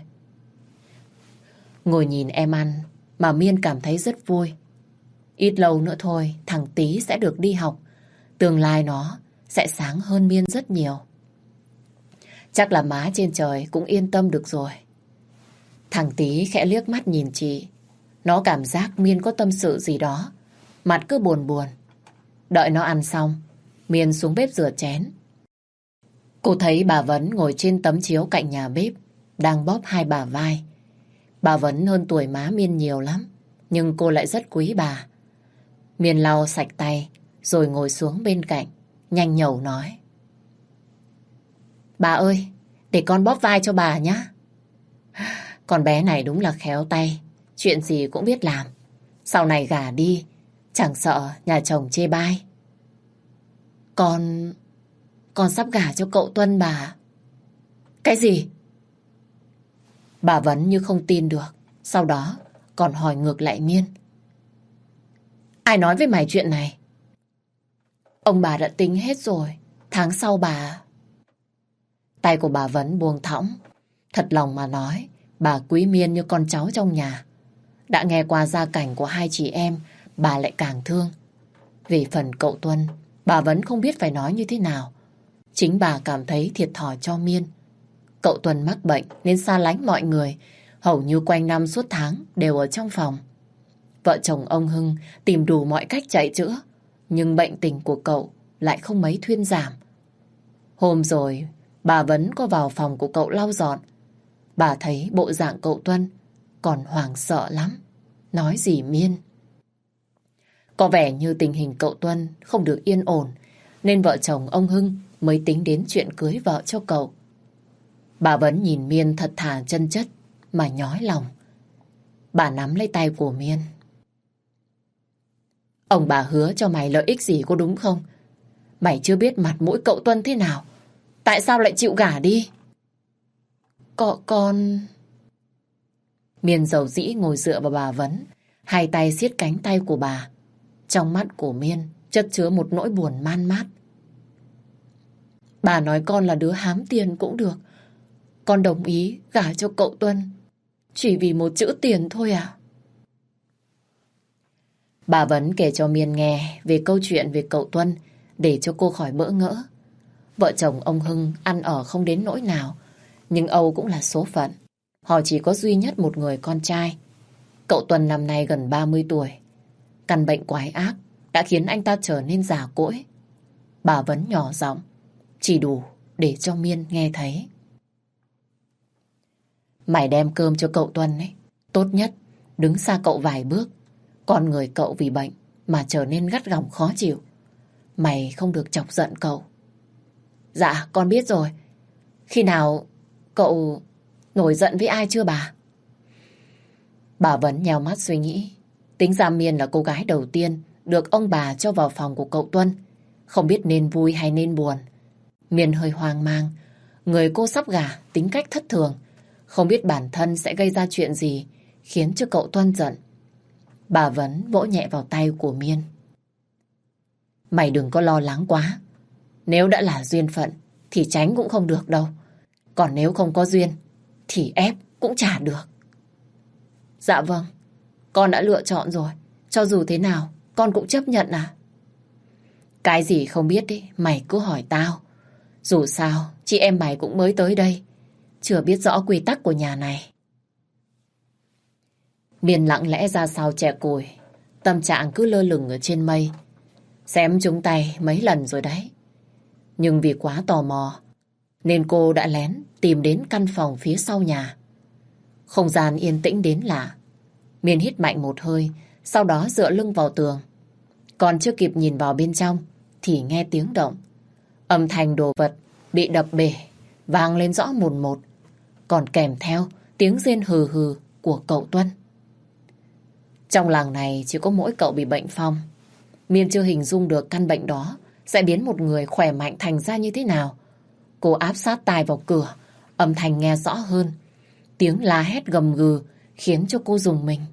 Ngồi nhìn em ăn mà Miên cảm thấy rất vui. Ít lâu nữa thôi thằng Tý sẽ được đi học. Tương lai nó sẽ sáng hơn Miên rất nhiều. Chắc là má trên trời cũng yên tâm được rồi. Thằng Tý khẽ liếc mắt nhìn chị. Nó cảm giác Miên có tâm sự gì đó. Mặt cứ buồn buồn. Đợi nó ăn xong, Miên xuống bếp rửa chén. Cô thấy bà Vấn ngồi trên tấm chiếu cạnh nhà bếp, đang bóp hai bả vai. Bà Vấn hơn tuổi má Miên nhiều lắm, nhưng cô lại rất quý bà. Miên lau sạch tay, rồi ngồi xuống bên cạnh, nhanh nhẩu nói. Bà ơi, để con bóp vai cho bà nhé. Con bé này đúng là khéo tay, chuyện gì cũng biết làm. Sau này gả đi, chẳng sợ nhà chồng chê bai. Con... Con sắp gả cho cậu Tuân bà. Cái gì? Bà Vấn như không tin được. Sau đó còn hỏi ngược lại Miên. Ai nói với mày chuyện này? Ông bà đã tính hết rồi. Tháng sau bà... Tay của bà Vấn buông thõng. Thật lòng mà nói, bà quý Miên như con cháu trong nhà. Đã nghe qua gia cảnh của hai chị em, bà lại càng thương. Về phần cậu Tuân, bà Vấn không biết phải nói như thế nào. Chính bà cảm thấy thiệt thòi cho Miên. Cậu Tuân mắc bệnh nên xa lánh mọi người. Hầu như quanh năm suốt tháng đều ở trong phòng. Vợ chồng ông Hưng tìm đủ mọi cách chạy chữa. Nhưng bệnh tình của cậu lại không mấy thuyên giảm. Hôm rồi, bà Vấn có vào phòng của cậu lau dọn. Bà thấy bộ dạng cậu Tuân còn hoảng sợ lắm. Nói gì Miên? Có vẻ như tình hình cậu Tuân không được yên ổn, nên vợ chồng ông Hưng mới tính đến chuyện cưới vợ cho cậu. Bà Vấn nhìn Miên thật thà chân chất mà nhói lòng. Bà nắm lấy tay của Miên. Ông bà hứa cho mày lợi ích gì có đúng không? Mày chưa biết mặt mũi cậu Tuân thế nào. Tại sao lại chịu gả đi? Có con... Miên dầu dĩ ngồi dựa vào bà Vấn, hai tay siết cánh tay của bà. Trong mắt của Miên chất chứa một nỗi buồn man mát. Bà nói con là đứa hám tiền cũng được. Con đồng ý gả cho cậu Tuân chỉ vì một chữ tiền thôi à? Bà Vấn kể cho Miên nghe về câu chuyện về cậu Tuân để cho cô khỏi bỡ ngỡ. Vợ chồng ông Hưng ăn ở không đến nỗi nào, nhưng Âu cũng là số phận. Họ chỉ có duy nhất một người con trai. Cậu Tuân năm nay gần ba mươi tuổi. Căn bệnh quái ác đã khiến anh ta trở nên già cỗi. Bà Vấn nhỏ giọng, chỉ đủ để cho Miên nghe thấy. Mày đem cơm cho cậu Tuân ấy, tốt nhất đứng xa cậu vài bước. Con người cậu vì bệnh mà trở nên gắt gỏng khó chịu. Mày không được chọc giận cậu. Dạ, con biết rồi. Khi nào cậu nổi giận với ai chưa bà? Bà Vấn nheo mắt suy nghĩ. Tính ra Miên là cô gái đầu tiên được ông bà cho vào phòng của cậu Tuân. Không biết nên vui hay nên buồn. Miên hơi hoang mang. Người cô sắp gả tính cách thất thường. Không biết bản thân sẽ gây ra chuyện gì khiến cho cậu Tuân giận. Bà Vấn vỗ nhẹ vào tay của Miên. Mày đừng có lo lắng quá. Nếu đã là duyên phận thì tránh cũng không được đâu. Còn nếu không có duyên thì ép cũng chả được. Dạ vâng, con đã lựa chọn rồi. Cho dù thế nào con cũng chấp nhận à? Cái gì không biết ý, mày cứ hỏi tao. Dù sao chị em mày cũng mới tới đây, chưa biết rõ quy tắc của nhà này. Miên lặng lẽ ra sau chè củi. Tâm trạng cứ lơ lửng ở trên mây. Xém trúng tay mấy lần rồi đấy. Nhưng vì quá tò mò, nên cô đã lén tìm đến căn phòng phía sau nhà. Không gian yên tĩnh đến lạ. Miên hít mạnh một hơi, sau đó dựa lưng vào tường. Còn chưa kịp nhìn vào bên trong, thì nghe tiếng động. Âm thanh đồ vật bị đập bể, vang lên rõ mồn một. Còn kèm theo tiếng rên hừ hừ của cậu Tuân. Trong làng này chỉ có mỗi cậu bị bệnh phong. Miên chưa hình dung được căn bệnh đó sẽ biến một người khỏe mạnh thành ra như thế nào. Cô áp sát tai vào cửa, âm thanh nghe rõ hơn. Tiếng la hét gầm gừ khiến cho cô rùng mình.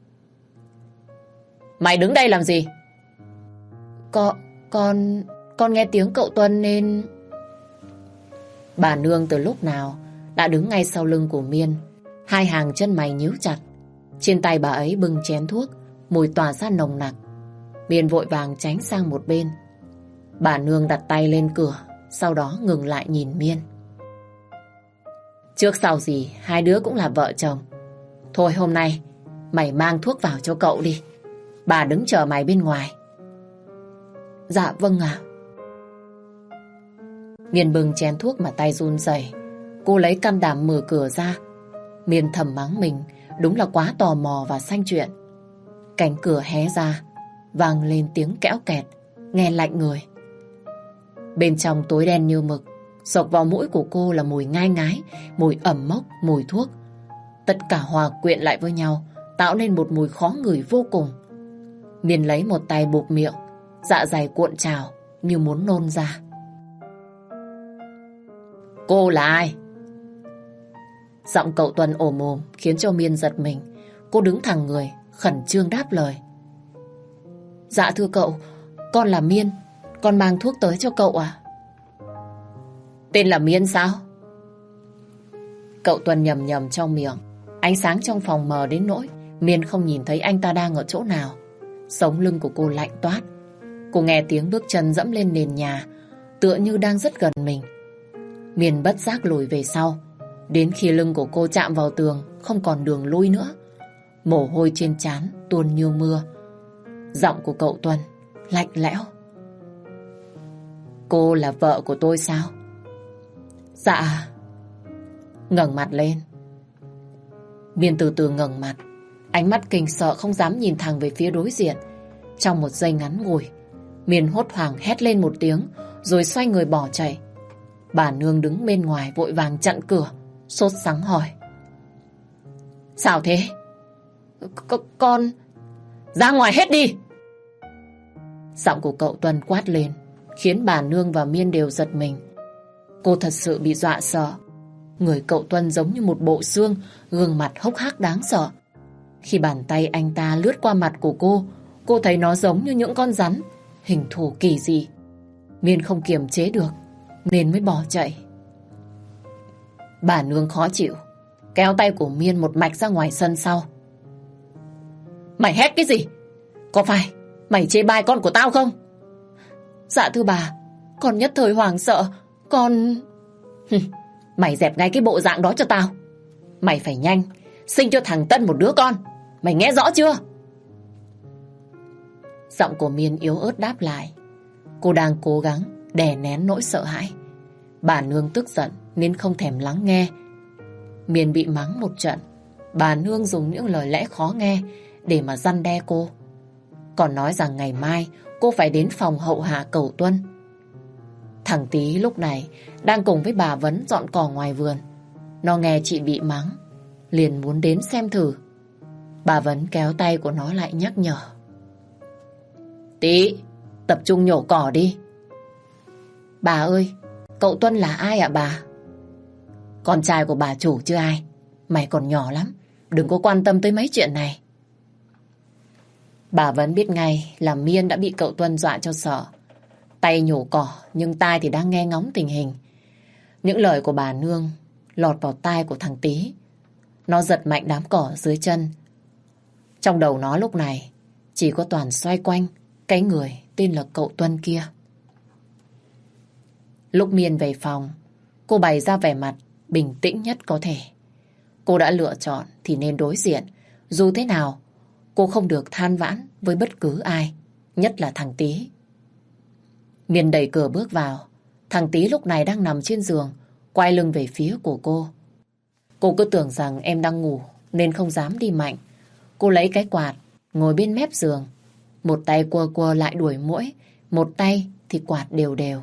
Mày đứng đây làm gì? Con, con, con nghe tiếng cậu Tuân nên... Bà Nương từ lúc nào đã đứng ngay sau lưng của Miên. Hai hàng chân mày nhíu chặt. Trên tay bà ấy bưng chén thuốc, mùi tỏa ra nồng nặc. Miên vội vàng tránh sang một bên. Bà Nương đặt tay lên cửa, sau đó ngừng lại nhìn Miên. Trước sau gì hai đứa cũng là vợ chồng. Thôi hôm nay mày mang thuốc vào cho cậu đi. Bà đứng chờ mày bên ngoài. Dạ vâng ạ. Miên bưng chén thuốc mà tay run rẩy. Cô lấy can đảm mở cửa ra. Miên thầm mắng mình, đúng là quá tò mò và xanh chuyện. Cánh cửa hé ra, vang lên tiếng kẽo kẹt, nghe lạnh người. Bên trong tối đen như mực, xộc vào mũi của cô là mùi ngai ngái, mùi ẩm mốc, mùi thuốc. Tất cả hòa quyện lại với nhau, tạo nên một mùi khó ngửi vô cùng. Miên lấy một tay bụp miệng, dạ dày cuộn trào như muốn nôn ra. Cô là ai? Giọng cậu Tuân ồm ồm khiến cho Miên giật mình. Cô đứng thẳng người, khẩn trương đáp lời. Dạ thưa cậu, con là Miên, con mang thuốc tới cho cậu à? Tên là Miên sao? Cậu Tuân nhầm nhầm trong miệng. Ánh sáng trong phòng mờ đến nỗi Miên không nhìn thấy anh ta đang ở chỗ nào. Sống lưng của cô lạnh toát. Cô nghe tiếng bước chân dẫm lên nền nhà, tựa như đang rất gần mình. Miên bất giác lùi về sau, đến khi lưng của cô chạm vào tường, không còn đường lui nữa. Mồ hôi trên trán tuôn như mưa. Giọng của cậu Tuân lạnh lẽo. Cô là vợ của tôi sao? Dạ. Ngẩng mặt lên. Miên từ từ ngẩng mặt, ánh mắt kinh sợ không dám nhìn thẳng về phía đối diện. Trong một giây ngắn ngủi, Miên hốt hoảng hét lên một tiếng, rồi xoay người bỏ chạy. Bà Nương đứng bên ngoài vội vàng chặn cửa, sốt sắng hỏi. Sao thế? C con... Ra ngoài hết đi! Giọng của cậu Tuân quát lên, khiến bà Nương và Miên đều giật mình. Cô thật sự bị dọa sợ. Người cậu Tuân giống như một bộ xương, gương mặt hốc hác đáng sợ. Khi bàn tay anh ta lướt qua mặt của cô, cô thấy nó giống như những con rắn, hình thù kỳ dị. Miên không kiềm chế được, nên mới bỏ chạy. Bà Nương khó chịu, kéo tay của Miên một mạch ra ngoài sân sau. Mày hét cái gì? Có phải mày chê bai con của tao không? Dạ thưa bà, con nhất thời hoảng sợ, con... Mày dẹp ngay cái bộ dạng đó cho tao. Mày phải nhanh sinh cho thằng Tân một đứa con. Mày nghe rõ chưa? Giọng của Miên yếu ớt đáp lại. Cô đang cố gắng đè nén nỗi sợ hãi. Bà Nương tức giận nên không thèm lắng nghe. Miên bị mắng một trận. Bà Nương dùng những lời lẽ khó nghe để mà răn đe cô. Còn nói rằng ngày mai cô phải đến phòng hậu hạ cầu Tuân. Thằng Tý lúc này đang cùng với bà Vấn dọn cỏ ngoài vườn. Nó nghe chị bị mắng, liền muốn đến xem thử. Bà Vấn kéo tay của nó lại nhắc nhở. Tý, tập trung nhổ cỏ đi. Bà ơi, cậu Tuân là ai ạ bà? Con trai của bà chủ chứ ai. Mày còn nhỏ lắm, đừng có quan tâm tới mấy chuyện này. Bà Vấn biết ngay là Miên đã bị cậu Tuân dọa cho sợ. Tay nhổ cỏ nhưng tai thì đang nghe ngóng tình hình. Những lời của bà Nương lọt vào tai của thằng Tý. Nó giật mạnh đám cỏ dưới chân. Trong đầu nó lúc này chỉ có toàn xoay quanh cái người tên là cậu Tuân kia. Lúc Miên về phòng, cô bày ra vẻ mặt bình tĩnh nhất có thể. Cô đã lựa chọn thì nên đối diện. Dù thế nào, cô không được than vãn với bất cứ ai, nhất là thằng Tý. Miên đẩy cửa bước vào. Thằng Tý lúc này đang nằm trên giường, quay lưng về phía của cô. Cô cứ tưởng rằng em đang ngủ nên không dám đi mạnh. Cô lấy cái quạt, ngồi bên mép giường. Một tay quơ quơ lại đuổi muỗi, một tay thì quạt đều đều.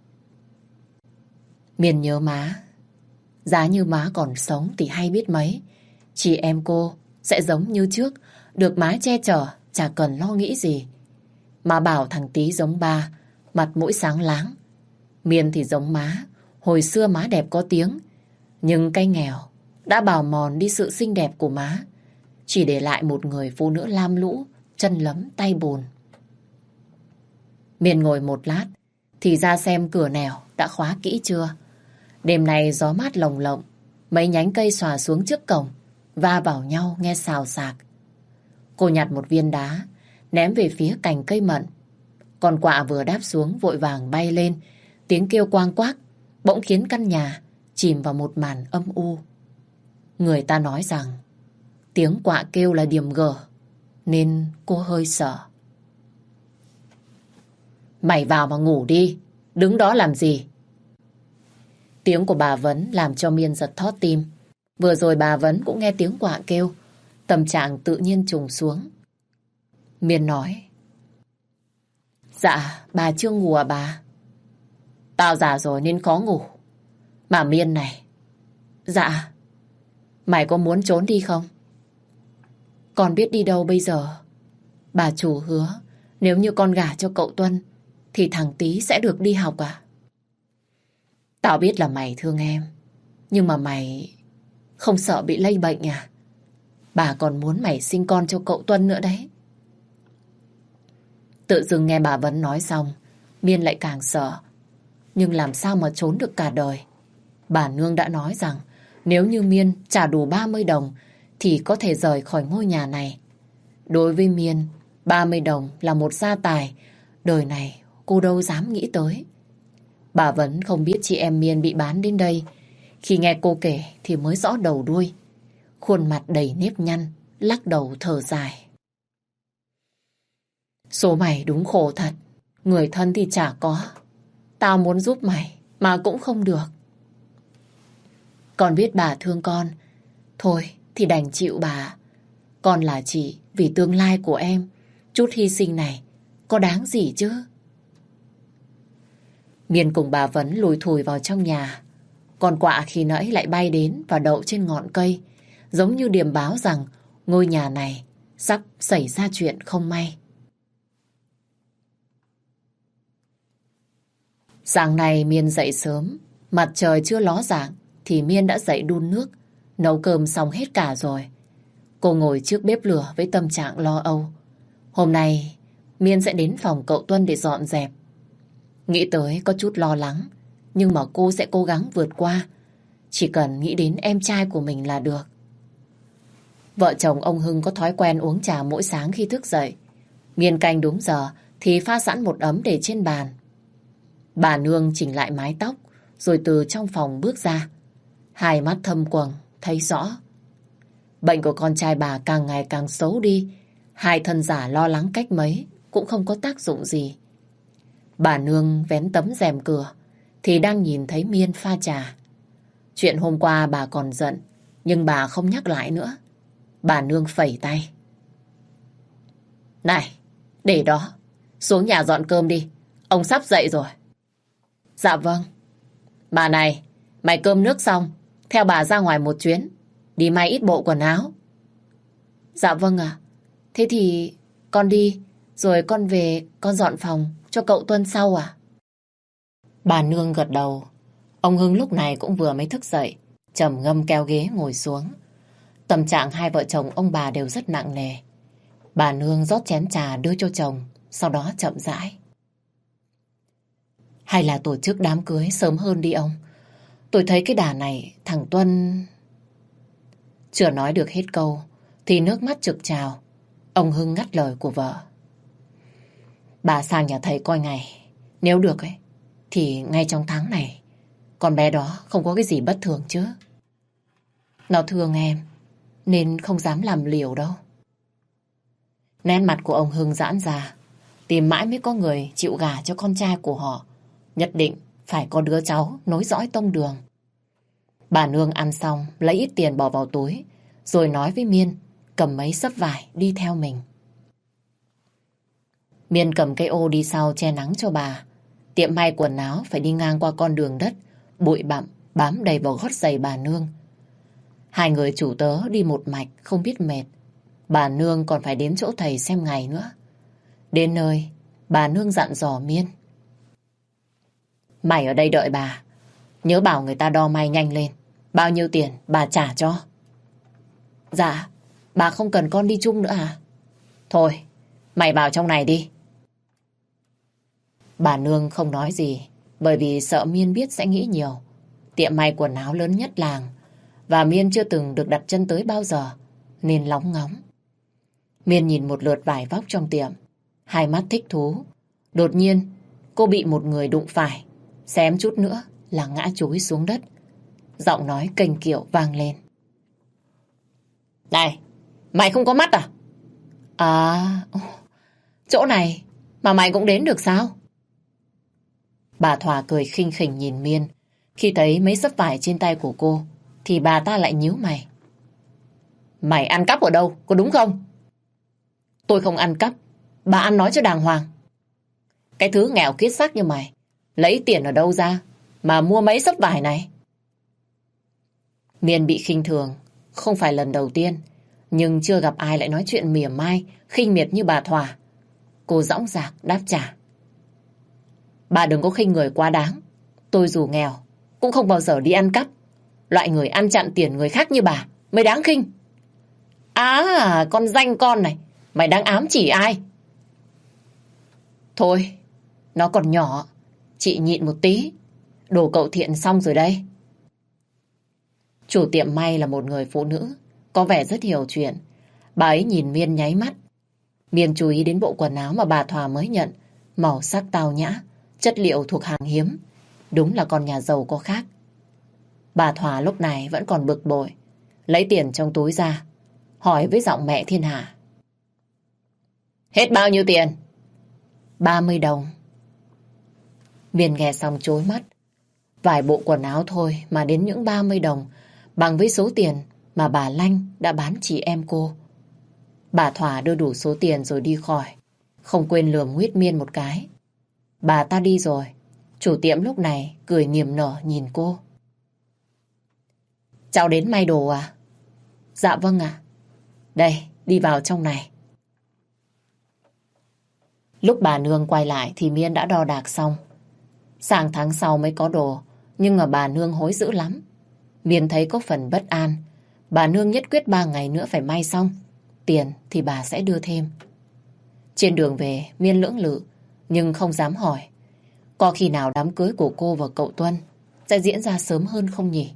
Miên nhớ má. Giá như má còn sống thì hay biết mấy. Chị em cô sẽ giống như trước, được má che chở, chả cần lo nghĩ gì. Má bảo thằng Tý giống ba, mặt mũi sáng láng. Miên thì giống má, hồi xưa má đẹp có tiếng. Nhưng cái nghèo đã bào mòn đi sự xinh đẹp của má, chỉ để lại một người phụ nữ lam lũ, chân lấm tay bùn. Miên ngồi một lát thì ra xem cửa nẻo đã khóa kỹ chưa. Đêm nay gió mát lồng lộng, mấy nhánh cây xòa xuống trước cổng, va vào nhau nghe xào xạc. Cô nhặt một viên đá, ném về phía cành cây mận. Con quạ vừa đáp xuống vội vàng bay lên, tiếng kêu quang quác, bỗng khiến căn nhà chìm vào một màn âm u. Người ta nói rằng tiếng quạ kêu là điểm gở, nên cô hơi sợ. Mày vào mà ngủ đi, đứng đó làm gì? Tiếng của bà Vấn làm cho Miên giật thót tim. Vừa rồi bà Vấn cũng nghe tiếng quạ kêu, tâm trạng tự nhiên trùng xuống. Miên nói: Dạ, bà chưa ngủ à bà? Tao già rồi nên khó ngủ. Mà Miên này. Dạ. Mày có muốn trốn đi không? Con biết đi đâu bây giờ. Bà chủ hứa nếu như con gả cho cậu Tuân thì thằng Tý sẽ được đi học à? Tao biết là mày thương em, nhưng mà mày không sợ bị lây bệnh à? Bà còn muốn mày sinh con cho cậu Tuân nữa đấy. Tự dưng nghe bà Vấn nói xong, Miên lại càng sợ. Nhưng làm sao mà trốn được cả đời? Bà nương đã nói rằng nếu như Miên trả đủ ba mươi đồng thì có thể rời khỏi ngôi nhà này. Đối với Miên, ba mươi đồng là một gia tài đời này cô đâu dám nghĩ tới. Bà Vấn không biết chị em Miên bị bán đến đây. Khi nghe cô kể thì mới rõ đầu đuôi. Khuôn mặt đầy nếp nhăn, lắc đầu thở dài. Số mày đúng khổ thật. Người thân thì chả có. Tao muốn giúp mày mà cũng không được. Con biết bà thương con. Thôi thì đành chịu bà. Con là chị vì tương lai của em. Chút hy sinh này có đáng gì chứ? Miên cùng bà Vấn lùi thủi vào trong nhà. Con quạ khi nãy lại bay đến và đậu trên ngọn cây, giống như điềm báo rằng ngôi nhà này sắp xảy ra chuyện không may. Sáng nay Miên dậy sớm, mặt trời chưa ló dạng thì Miên đã dậy đun nước, nấu cơm xong hết cả rồi. Cô ngồi trước bếp lửa với tâm trạng lo âu. Hôm nay Miên sẽ đến phòng cậu Tuân để dọn dẹp. Nghĩ tới có chút lo lắng, nhưng mà cô sẽ cố gắng vượt qua. Chỉ cần nghĩ đến em trai của mình là được. Vợ chồng ông Hưng có thói quen uống trà mỗi sáng khi thức dậy. Miên canh đúng giờ thì pha sẵn một ấm để trên bàn. Bà nương chỉnh lại mái tóc rồi từ trong phòng bước ra. Hai mắt thâm quầng thấy rõ. Bệnh của con trai bà càng ngày càng xấu đi. Hai thân giả lo lắng cách mấy cũng không có tác dụng gì. Bà nương vén tấm rèm cửa thì đang nhìn thấy Miên pha trà. Chuyện hôm qua bà còn giận, nhưng bà không nhắc lại nữa. Bà nương phẩy tay. Này, để đó, xuống nhà dọn cơm đi. Ông sắp dậy rồi. Dạ vâng. Bà này, mày cơm nước xong, theo bà ra ngoài một chuyến, đi may ít bộ quần áo. Dạ vâng ạ. Thế thì con đi, rồi con về con dọn phòng cho cậu Tuân sau à? Bà nương gật đầu. Ông Hưng lúc này cũng vừa mới thức dậy, trầm ngâm kéo ghế ngồi xuống. Tâm trạng hai vợ chồng ông bà đều rất nặng nề. Bà nương rót chén trà đưa cho chồng, sau đó chậm rãi. Hay là tổ chức đám cưới sớm hơn đi ông. Tôi thấy cái đà này thằng Tuân... Chưa nói được hết câu thì nước mắt trực trào. Ông Hưng ngắt lời của vợ. Bà sang nhà thầy coi ngày. Nếu được ấy thì ngay trong tháng này con bé đó không có cái gì bất thường chứ. Nó thương em nên không dám làm liều đâu. Nét mặt của ông Hưng giãn ra. tìm mãi mới có người chịu gả cho con trai của họ. Nhất định phải có đứa cháu nối dõi tông đường. Bà nương ăn xong, lấy ít tiền bỏ vào túi, rồi nói với Miên cầm mấy xấp vải đi theo mình. Miên cầm cây ô đi sau che nắng cho bà. Tiệm may quần áo phải đi ngang qua con đường đất, bụi bặm bám đầy vào gót giày bà nương. Hai người chủ tớ đi một mạch không biết mệt. Bà nương còn phải đến chỗ thầy xem ngày nữa. Đến nơi, bà nương dặn dò Miên. Mày ở đây đợi bà. Nhớ bảo người ta đo may nhanh lên. Bao nhiêu tiền bà trả cho. Dạ, bà không cần con đi chung nữa à? Thôi, mày vào trong này đi. Bà nương không nói gì, bởi vì sợ Miên biết sẽ nghĩ nhiều. Tiệm may quần áo lớn nhất làng, và Miên chưa từng được đặt chân tới bao giờ, nên lóng ngóng. Miên nhìn một lượt vải vóc trong tiệm, hai mắt thích thú. Đột nhiên, cô bị một người đụng phải, xém chút nữa là ngã chúi xuống đất. Giọng nói kềnh kiệu vang lên. Này, mày không có mắt à? À, chỗ này mà mày cũng đến được sao? Bà Thỏa cười khinh khỉnh nhìn Miên. Khi thấy mấy xấp vải trên tay của cô, thì bà ta lại nhíu mày. Mày ăn cắp ở đâu, có đúng không? Tôi không ăn cắp, bà ăn nói cho đàng hoàng. Cái thứ nghèo kiết xác như mày, lấy tiền ở đâu ra mà mua mấy xấp vải này? Miên bị khinh thường, không phải lần đầu tiên, nhưng chưa gặp ai lại nói chuyện mỉa mai, khinh miệt như bà Thỏa. Cô dõng dạc đáp trả. Bà đừng có khinh người quá đáng. Tôi dù nghèo, cũng không bao giờ đi ăn cắp. Loại người ăn chặn tiền người khác như bà mới đáng khinh. À, con danh con này, mày đang ám chỉ ai? Thôi, nó còn nhỏ, chị nhịn một tí. Đồ cậu Thiện xong rồi đây. Chủ tiệm may là một người phụ nữ, có vẻ rất hiểu chuyện. Bà ấy nhìn Miên nháy mắt. Miên chú ý đến bộ quần áo mà bà Thỏa mới nhận, màu sắc tao nhã, chất liệu thuộc hàng hiếm. Đúng là con nhà giàu có khác. Bà Thỏa lúc này vẫn còn bực bội, lấy tiền trong túi ra, hỏi với giọng mẹ thiên hạ. Hết bao nhiêu tiền? Ba mươi đồng. Miên nghe xong trối mắt. Vài bộ quần áo thôi mà đến những ba mươi đồng, bằng với số tiền mà bà Lanh đã bán chị em cô. Bà Thỏa đưa đủ số tiền rồi đi khỏi, không quên lườm nguyết Miên một cái. Bà ta đi rồi, chủ tiệm lúc này cười niềm nở nhìn cô. Cháu đến may đồ à? Dạ vâng ạ. Đây, đi vào trong này. Lúc bà nương quay lại thì Miên đã đo đạc xong. Sang tháng sau mới có đồ, nhưng mà bà nương hối dữ lắm. Miên thấy có phần bất an. Bà nương nhất quyết ba ngày nữa phải may xong. Tiền thì bà sẽ đưa thêm. Trên đường về, Miên lưỡng lự, nhưng không dám hỏi. Có khi nào đám cưới của cô và cậu Tuân sẽ diễn ra sớm hơn không nhỉ?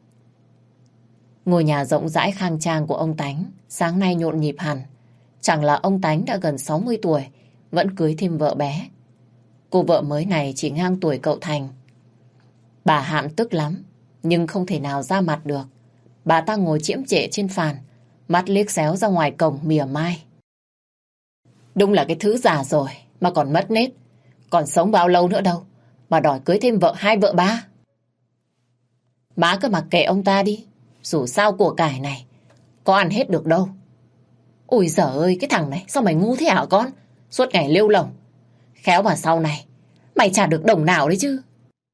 Ngôi nhà rộng rãi khang trang của ông Tánh sáng nay nhộn nhịp hẳn. Chẳng là ông Tánh đã gần sáu mươi tuổi, vẫn cưới thêm vợ bé. Cô vợ mới này chỉ ngang tuổi cậu Thành. Bà Hạn tức lắm, nhưng không thể nào ra mặt được. Bà ta ngồi chiễm trệ trên phàn, mắt liếc xéo ra ngoài cổng mỉa mai. Đúng là cái thứ già rồi mà còn mất nết. Còn sống bao lâu nữa đâu mà đòi cưới thêm vợ hai vợ ba. Má cứ mặc kệ ông ta đi. Dù sao của cải này có ăn hết được đâu. Ôi giời ơi, cái thằng này sao mày ngu thế hả con? Suốt ngày lêu lổng. Khéo mà sau này mày chả được đồng nào đấy chứ.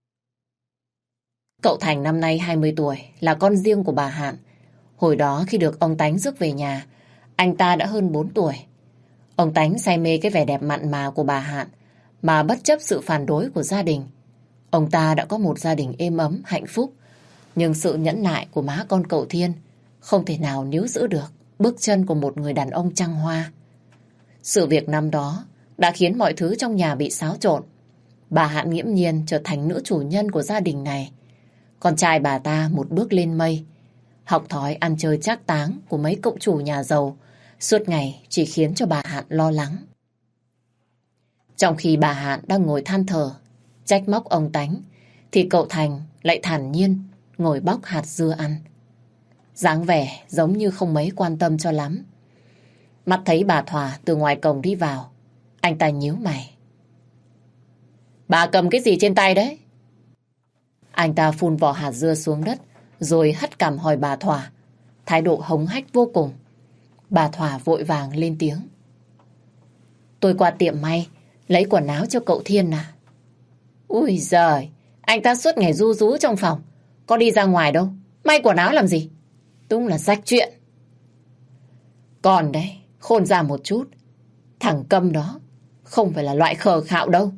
Cậu Thành năm nay hai mươi tuổi, là con riêng của bà Hạn. Hồi đó khi được ông Tánh rước về nhà, anh ta đã hơn bốn tuổi. Ông Tánh say mê cái vẻ đẹp mặn mà của bà Hạn, mà bất chấp sự phản đối của gia đình. Ông ta đã có một gia đình êm ấm, hạnh phúc. Nhưng sự nhẫn nại của má con cậu Thiên không thể nào níu giữ được bước chân của một người đàn ông trăng hoa. Sự việc năm đó đã khiến mọi thứ trong nhà bị xáo trộn. Bà Hạn nghiễm nhiên trở thành nữ chủ nhân của gia đình này. Con trai bà ta một bước lên mây, học thói ăn chơi trác táng của mấy cậu chủ nhà giàu, suốt ngày chỉ khiến cho bà Hạn lo lắng. Trong khi bà Hạn đang ngồi than thở, trách móc ông Tánh, thì cậu Thành lại thản nhiên ngồi bóc hạt dưa ăn. Dáng vẻ giống như không mấy quan tâm cho lắm. Mắt thấy bà Thỏa từ ngoài cổng đi vào, Anh ta nhíu mày. Bà cầm cái gì trên tay đấy? Anh ta phun vỏ hạt dưa xuống đất, rồi hất cằm hỏi bà Thỏa, thái độ hống hách vô cùng. Bà Thỏa vội vàng lên tiếng. Tôi qua tiệm may, lấy quần áo cho cậu Thiên à. Ui giời, anh ta suốt ngày ru rú trong phòng, có đi ra ngoài đâu, may quần áo làm gì? Đúng là rách chuyện. Còn đấy, khôn ra một chút, thằng Câm đó không phải là loại khờ khạo đâu.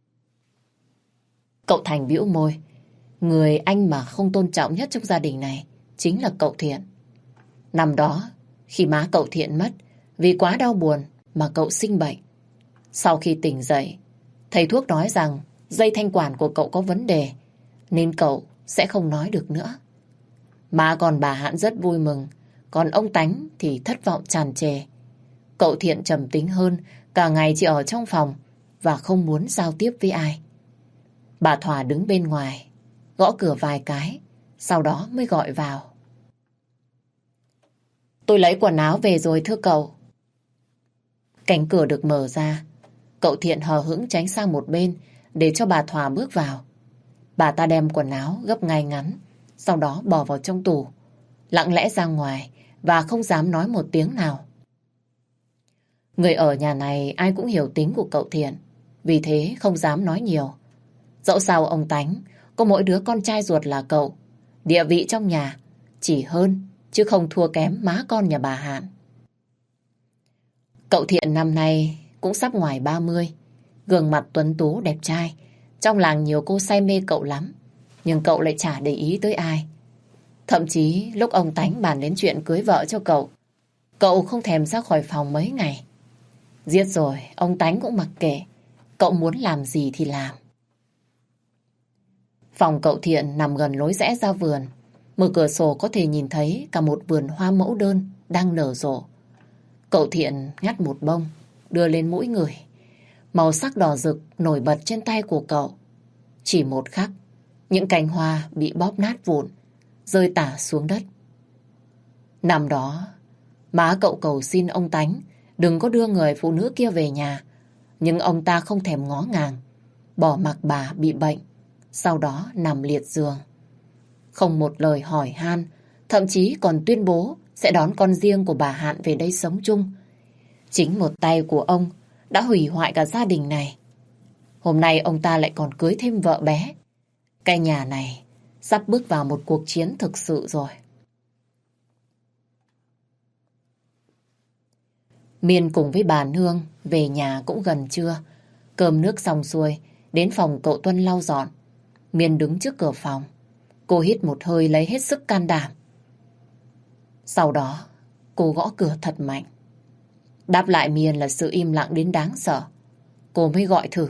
Cậu Thành bĩu môi. Người anh mà không tôn trọng nhất trong gia đình này chính là cậu Thiện. Năm đó, khi má cậu Thiện mất, vì quá đau buồn mà cậu sinh bệnh. Sau khi tỉnh dậy, thầy thuốc nói rằng dây thanh quản của cậu có vấn đề, nên cậu sẽ không nói được nữa. Má còn bà Hạn rất vui mừng, còn ông Tánh thì thất vọng tràn trề. Cậu Thiện trầm tính hơn, cả ngày chỉ ở trong phòng và không muốn giao tiếp với ai. Bà Thỏa đứng bên ngoài, gõ cửa vài cái, sau đó mới gọi vào. Tôi lấy quần áo về rồi thưa cậu. Cánh cửa được mở ra, cậu Thiện hờ hững tránh sang một bên để cho bà Thỏa bước vào. Bà ta đem quần áo gấp ngay ngắn, sau đó bỏ vào trong tủ, lặng lẽ ra ngoài và không dám nói một tiếng nào. Người ở nhà này ai cũng hiểu tính của cậu Thiện, vì thế không dám nói nhiều. Dẫu sao ông Tánh có mỗi đứa con trai ruột là cậu, địa vị trong nhà chỉ hơn chứ không thua kém má con nhà bà Hạn. Cậu Thiện năm nay cũng sắp ngoài ba mươi, gương mặt tuấn tú đẹp trai. Trong làng nhiều cô say mê cậu lắm, nhưng cậu lại chả để ý tới ai. Thậm chí lúc ông Tánh bàn đến chuyện cưới vợ cho cậu, cậu không thèm ra khỏi phòng mấy ngày. Giết rồi, ông Tánh cũng mặc kệ, cậu muốn làm gì thì làm. Phòng cậu Thiện nằm gần lối rẽ ra vườn. Mở cửa sổ có thể nhìn thấy cả một vườn hoa mẫu đơn đang nở rộ. Cậu Thiện ngắt một bông, đưa lên mũi người. Màu sắc đỏ rực nổi bật trên tay của cậu. Chỉ một khắc, những cành hoa bị bóp nát vụn, rơi tả xuống đất. Năm đó, má cậu cầu xin ông Tánh đừng có đưa người phụ nữ kia về nhà. Nhưng ông ta không thèm ngó ngàng, bỏ mặc bà bị bệnh, sau đó nằm liệt giường. Không một lời hỏi han, thậm chí còn tuyên bố sẽ đón con riêng của bà Hạn về đây sống chung. Chính một tay của ông đã hủy hoại cả gia đình này. Hôm nay ông ta lại còn cưới thêm vợ bé. Cái nhà này sắp bước vào một cuộc chiến thực sự rồi. Miên cùng với bà Nương về nhà cũng gần trưa. Cơm nước xong xuôi, đến phòng cậu Tuân lau dọn. Miên đứng trước cửa phòng. Cô hít một hơi lấy hết sức can đảm. Sau đó, cô gõ cửa thật mạnh. Đáp lại Miên là sự im lặng đến đáng sợ. Cô mới gọi thử.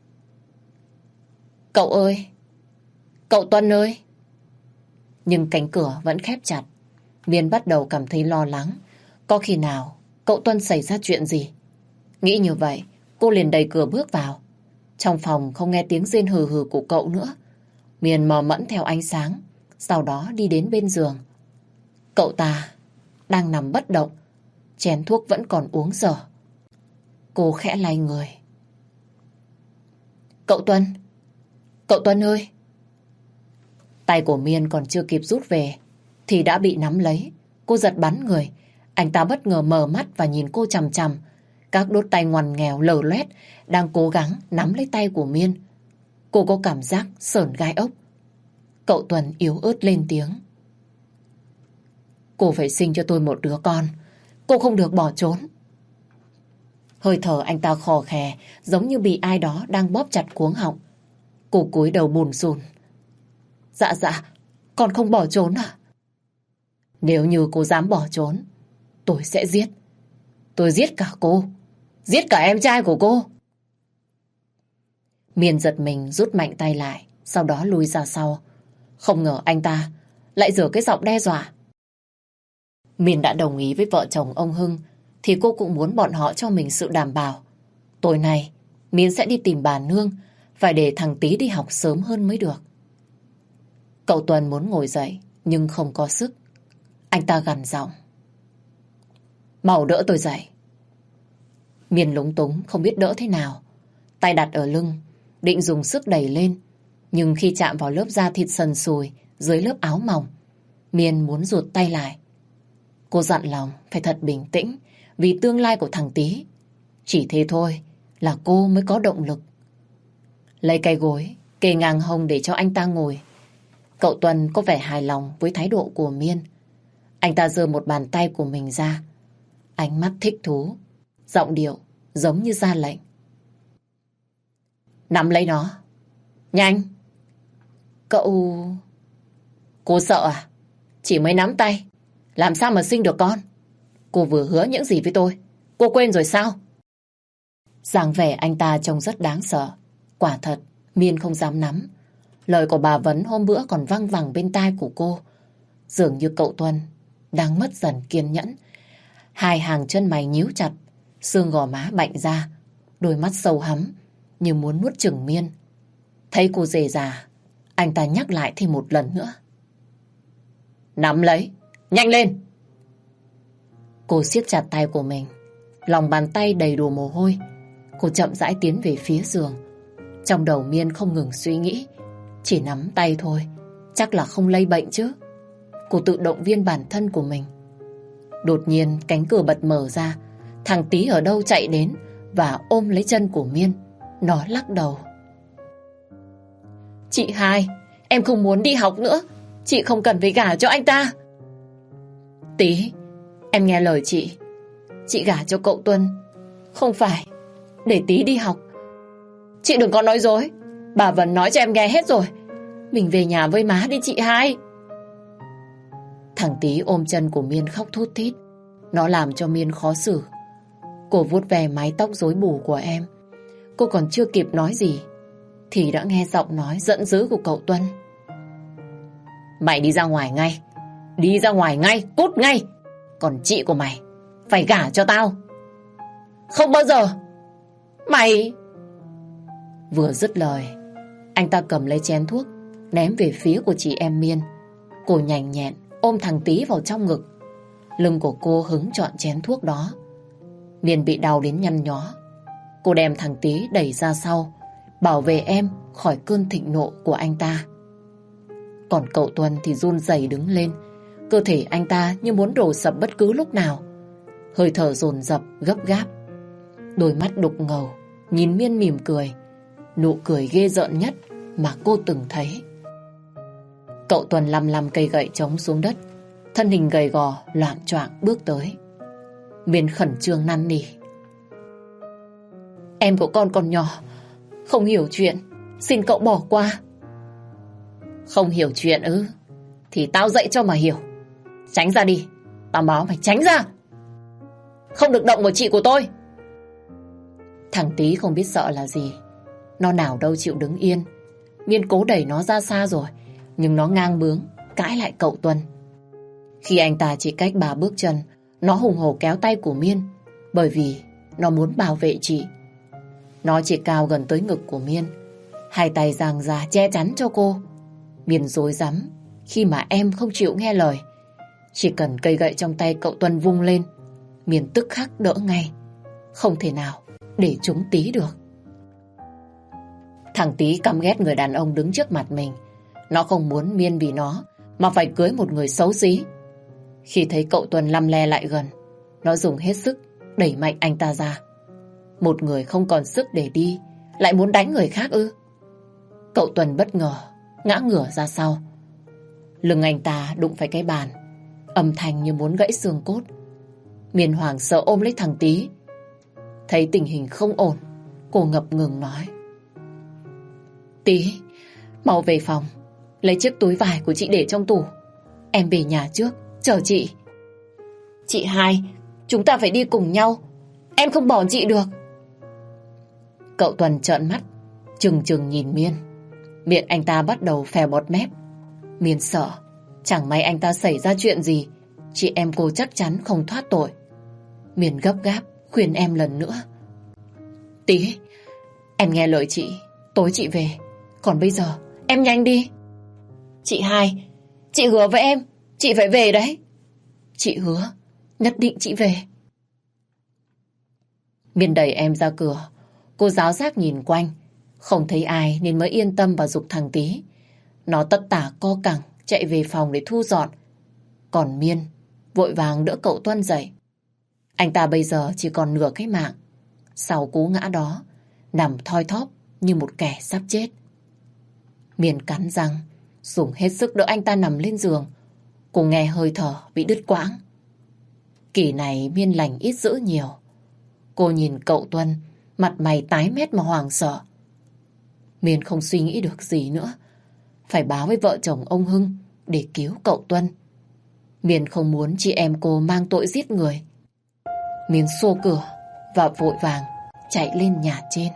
Cậu ơi! Cậu Tuân ơi! Nhưng cánh cửa vẫn khép chặt. Miên bắt đầu cảm thấy lo lắng. Có khi nào cậu Tuân xảy ra chuyện gì? Nghĩ như vậy, cô liền đẩy cửa bước vào. Trong phòng không nghe tiếng rên hừ hừ của cậu nữa. Miên mò mẫm theo ánh sáng, sau đó đi đến bên giường. Cậu ta đang nằm bất động, chén thuốc vẫn còn uống dở. Cô khẽ lay người. Cậu Tuân! Cậu Tuân ơi! Tay của Miên còn chưa kịp rút về thì đã bị nắm lấy. Cô giật bắn người. Anh ta bất ngờ mở mắt và nhìn cô chằm chằm. Các đốt tay ngoằn nghèo lở loét đang cố gắng nắm lấy tay của Miên. Cô có cảm giác sởn gai ốc. Cậu Tuân yếu ớt lên tiếng. Cô phải sinh cho tôi một đứa con. Cô không được bỏ trốn. Hơi thở anh ta khò khè, giống như bị ai đó đang bóp chặt cuống họng. Cô cúi đầu bùn rùn. Dạ dạ, con không bỏ trốn à? Nếu như cô dám bỏ trốn, tôi sẽ giết. Tôi giết cả cô, giết cả em trai của cô. Miên giật mình rút mạnh tay lại, sau đó lùi ra sau. Không ngờ anh ta lại giở cái giọng đe dọa. Miên đã đồng ý với vợ chồng ông Hưng, thì cô cũng muốn bọn họ cho mình sự đảm bảo. Tối nay, Miên sẽ đi tìm bà Nương, phải để thằng Tý đi học sớm hơn mới được. Cậu Tuân muốn ngồi dậy, nhưng không có sức. Anh ta gằn giọng. Mau đỡ tôi dậy. Miên lúng túng không biết đỡ thế nào. Tay đặt ở lưng, định dùng sức đẩy lên. Nhưng khi chạm vào lớp da thịt sần sùi dưới lớp áo mỏng, Miên muốn rụt tay lại. Cô dặn lòng phải thật bình tĩnh vì tương lai của thằng Tý. Chỉ thế thôi là cô mới có động lực. Lấy cái gối kê ngang hông để cho anh ta ngồi. Cậu Tuân có vẻ hài lòng với thái độ của Miên. Anh ta giơ một bàn tay của mình ra, ánh mắt thích thú, giọng điệu giống như ra lệnh. Nắm lấy nó. Nhanh. Cậu... Cô sợ à? Chỉ mới nắm tay làm sao mà sinh được con? Cô vừa hứa những gì với tôi, cô quên rồi sao? Dáng vẻ anh ta trông rất đáng sợ. Quả thật, Miên không dám nắm. Lời của bà Vấn hôm bữa còn văng vẳng bên tai của cô. Dường như cậu Tuân đang mất dần kiên nhẫn. Hai hàng chân mày nhíu chặt, xương gò má bạnh ra, đôi mắt sâu hắm như muốn nuốt chửng Miên. Thấy cô dề già, anh ta nhắc lại thêm một lần nữa. Nắm lấy, nhanh lên. Cô siết chặt tay của mình, lòng bàn tay đầy đổ mồ hôi. Cô chậm rãi tiến về phía giường. Trong đầu Miên không ngừng suy nghĩ, chỉ nắm tay thôi, chắc là không lây bệnh chứ. Cô tự động viên bản thân của mình. Đột nhiên cánh cửa bật mở ra. Thằng Tý ở đâu chạy đến và ôm lấy chân của Miên. Nó lắc đầu. Chị hai, em không muốn đi học nữa. Chị không cần phải gả cho anh ta. Tý, em nghe lời chị. Chị gả cho cậu Tuân không phải để Tý đi học. Chị đừng có nói dối. Bà Vân nói cho em nghe hết rồi. Mình về nhà với má đi chị hai. Thằng Tý ôm chân của Miên khóc thút thít. Nó làm cho Miên khó xử. Cô vuốt ve mái tóc rối bù của em. Cô còn chưa kịp nói gì thì đã nghe giọng nói giận dữ của cậu Tuân. Mày đi ra ngoài ngay. Đi ra ngoài ngay, cút ngay. Còn chị của mày phải gả cho tao. Không bao giờ. Mày... Vừa dứt lời, anh ta cầm lấy chén thuốc ném về phía của chị em Miên. Cô nhanh nhẹn ôm thằng Tý vào trong ngực. Lưng của cô hứng trọn chén thuốc đó. Miên bị đau đến nhăn nhó. Cô đem thằng Tý đẩy ra sau, bảo vệ em khỏi cơn thịnh nộ của anh ta. Còn cậu Tuân thì run rẩy đứng lên. Cơ thể anh ta như muốn đổ sập bất cứ lúc nào. Hơi thở dồn dập gấp gáp. Đôi mắt đục ngầu nhìn Miên mỉm cười, nụ cười ghê rợn nhất mà cô từng thấy. Cậu Tuân lăm lăm cây gậy trống xuống đất, thân hình gầy gò loạng choạng bước tới. Miên khẩn trương năn nỉ. Em của con còn nhỏ, không hiểu chuyện, xin cậu bỏ qua. Không hiểu chuyện ư? Thì tao dạy cho mà hiểu. Tránh ra đi, tao báo mày tránh ra. Không được động vào chị của tôi. Thằng Tý không biết sợ là gì. Nó nào đâu chịu đứng yên. Miên cố đẩy nó ra xa rồi, nhưng nó ngang bướng cãi lại cậu Tuân. Khi anh ta chỉ cách ba bước chân, nó hùng hổ kéo tay của Miên, bởi vì nó muốn bảo vệ chị. Nó chỉ cao gần tới ngực của Miên, hai tay giang ra che chắn cho cô. Miên rối rắm khi mà em không chịu nghe lời. Chỉ cần cây gậy trong tay cậu Tuân vung lên, Miên tức khắc đỡ ngay. Không thể nào để chúng Tý được. Thằng Tý căm ghét người đàn ông đứng trước mặt mình. Nó không muốn Miên vì nó mà phải cưới một người xấu xí. Khi thấy cậu Tuân lăm le lại gần, nó dùng hết sức đẩy mạnh anh ta ra. Một người không còn sức để đi lại muốn đánh người khác ư? Cậu Tuân bất ngờ ngã ngửa ra sau. Lưng anh ta đụng phải cái bàn, âm thanh như muốn gãy xương cốt. Miên hoảng sợ ôm lấy thằng Tý. Thấy tình hình không ổn, cô ngập ngừng nói. Tý, mau về phòng, lấy chiếc túi vải của chị để trong tủ. Em về nhà trước, chờ chị. Chị hai, chúng ta phải đi cùng nhau. Em không bỏ chị được. Cậu Tuân trợn mắt, trừng trừng nhìn Miên. Miệng anh ta bắt đầu phè bọt mép. Miên sợ, chẳng may anh ta xảy ra chuyện gì, chị em cô chắc chắn không thoát tội. Miên gấp gáp khuyên em lần nữa. Tí, em nghe lời chị, tối chị về. Còn bây giờ, em nhanh đi. Chị hai, chị hứa với em, chị phải về đấy. Chị hứa, nhất định chị về. Miên đẩy em ra cửa. Cô giáo giác nhìn quanh. Không thấy ai nên mới yên tâm và giục thằng Tí. Nó tất tả co cẳng chạy về phòng để thu dọn. Còn Miên vội vàng đỡ cậu Tuân dậy. Anh ta bây giờ chỉ còn nửa cái mạng. Sau cú ngã đó, nằm thoi thóp như một kẻ sắp chết. Miên cắn răng, dùng hết sức đỡ anh ta nằm lên giường. Cô nghe hơi thở bị đứt quãng. Kỳ này Miên lành ít dữ nhiều. Cô nhìn cậu Tuân, mặt mày tái mét mà hoảng sợ. Miên không suy nghĩ được gì nữa. Phải báo với vợ chồng ông Hưng để cứu cậu Tuân. Miên không muốn chị em cô mang tội giết người. Miên xô cửa và vội vàng chạy lên nhà trên.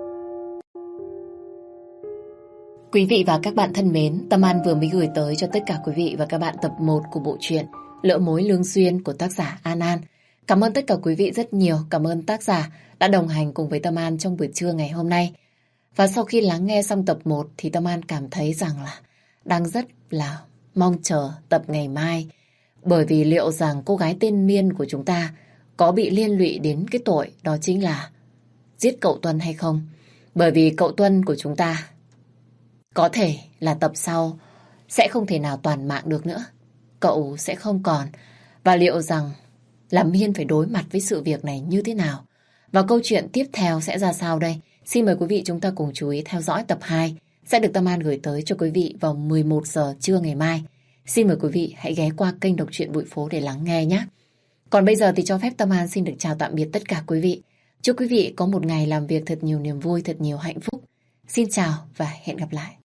Quý vị và các bạn thân mến, Tâm An vừa mới gửi tới cho tất cả quý vị và các bạn tập một của bộ truyện Lỡ Mối Lương Duyên của tác giả An An. Cảm ơn tất cả quý vị rất nhiều. Cảm ơn tác giả đã đồng hành cùng với Tâm An trong buổi trưa ngày hôm nay. Và sau khi lắng nghe xong tập một thì Tâm An cảm thấy rằng là đang rất là mong chờ tập ngày mai. Bởi vì liệu rằng cô gái tên Miên của chúng ta có bị liên lụy đến cái tội đó chính là giết cậu Tuân hay không? Bởi vì cậu Tuân của chúng ta có thể là tập sau sẽ không thể nào toàn mạng được nữa. Cậu sẽ không còn. Và liệu rằng là Miên phải đối mặt với sự việc này như thế nào? Và câu chuyện tiếp theo sẽ ra sao đây? Xin mời quý vị chúng ta cùng chú ý theo dõi tập hai sẽ được Tâm An gửi tới cho quý vị vào mười một giờ trưa ngày mai. Xin mời quý vị hãy ghé qua kênh Đọc truyện Bụi Phố để lắng nghe nhé. Còn bây giờ thì cho phép Tâm An xin được chào tạm biệt tất cả quý vị. Chúc quý vị có một ngày làm việc thật nhiều niềm vui, thật nhiều hạnh phúc. Xin chào và hẹn gặp lại.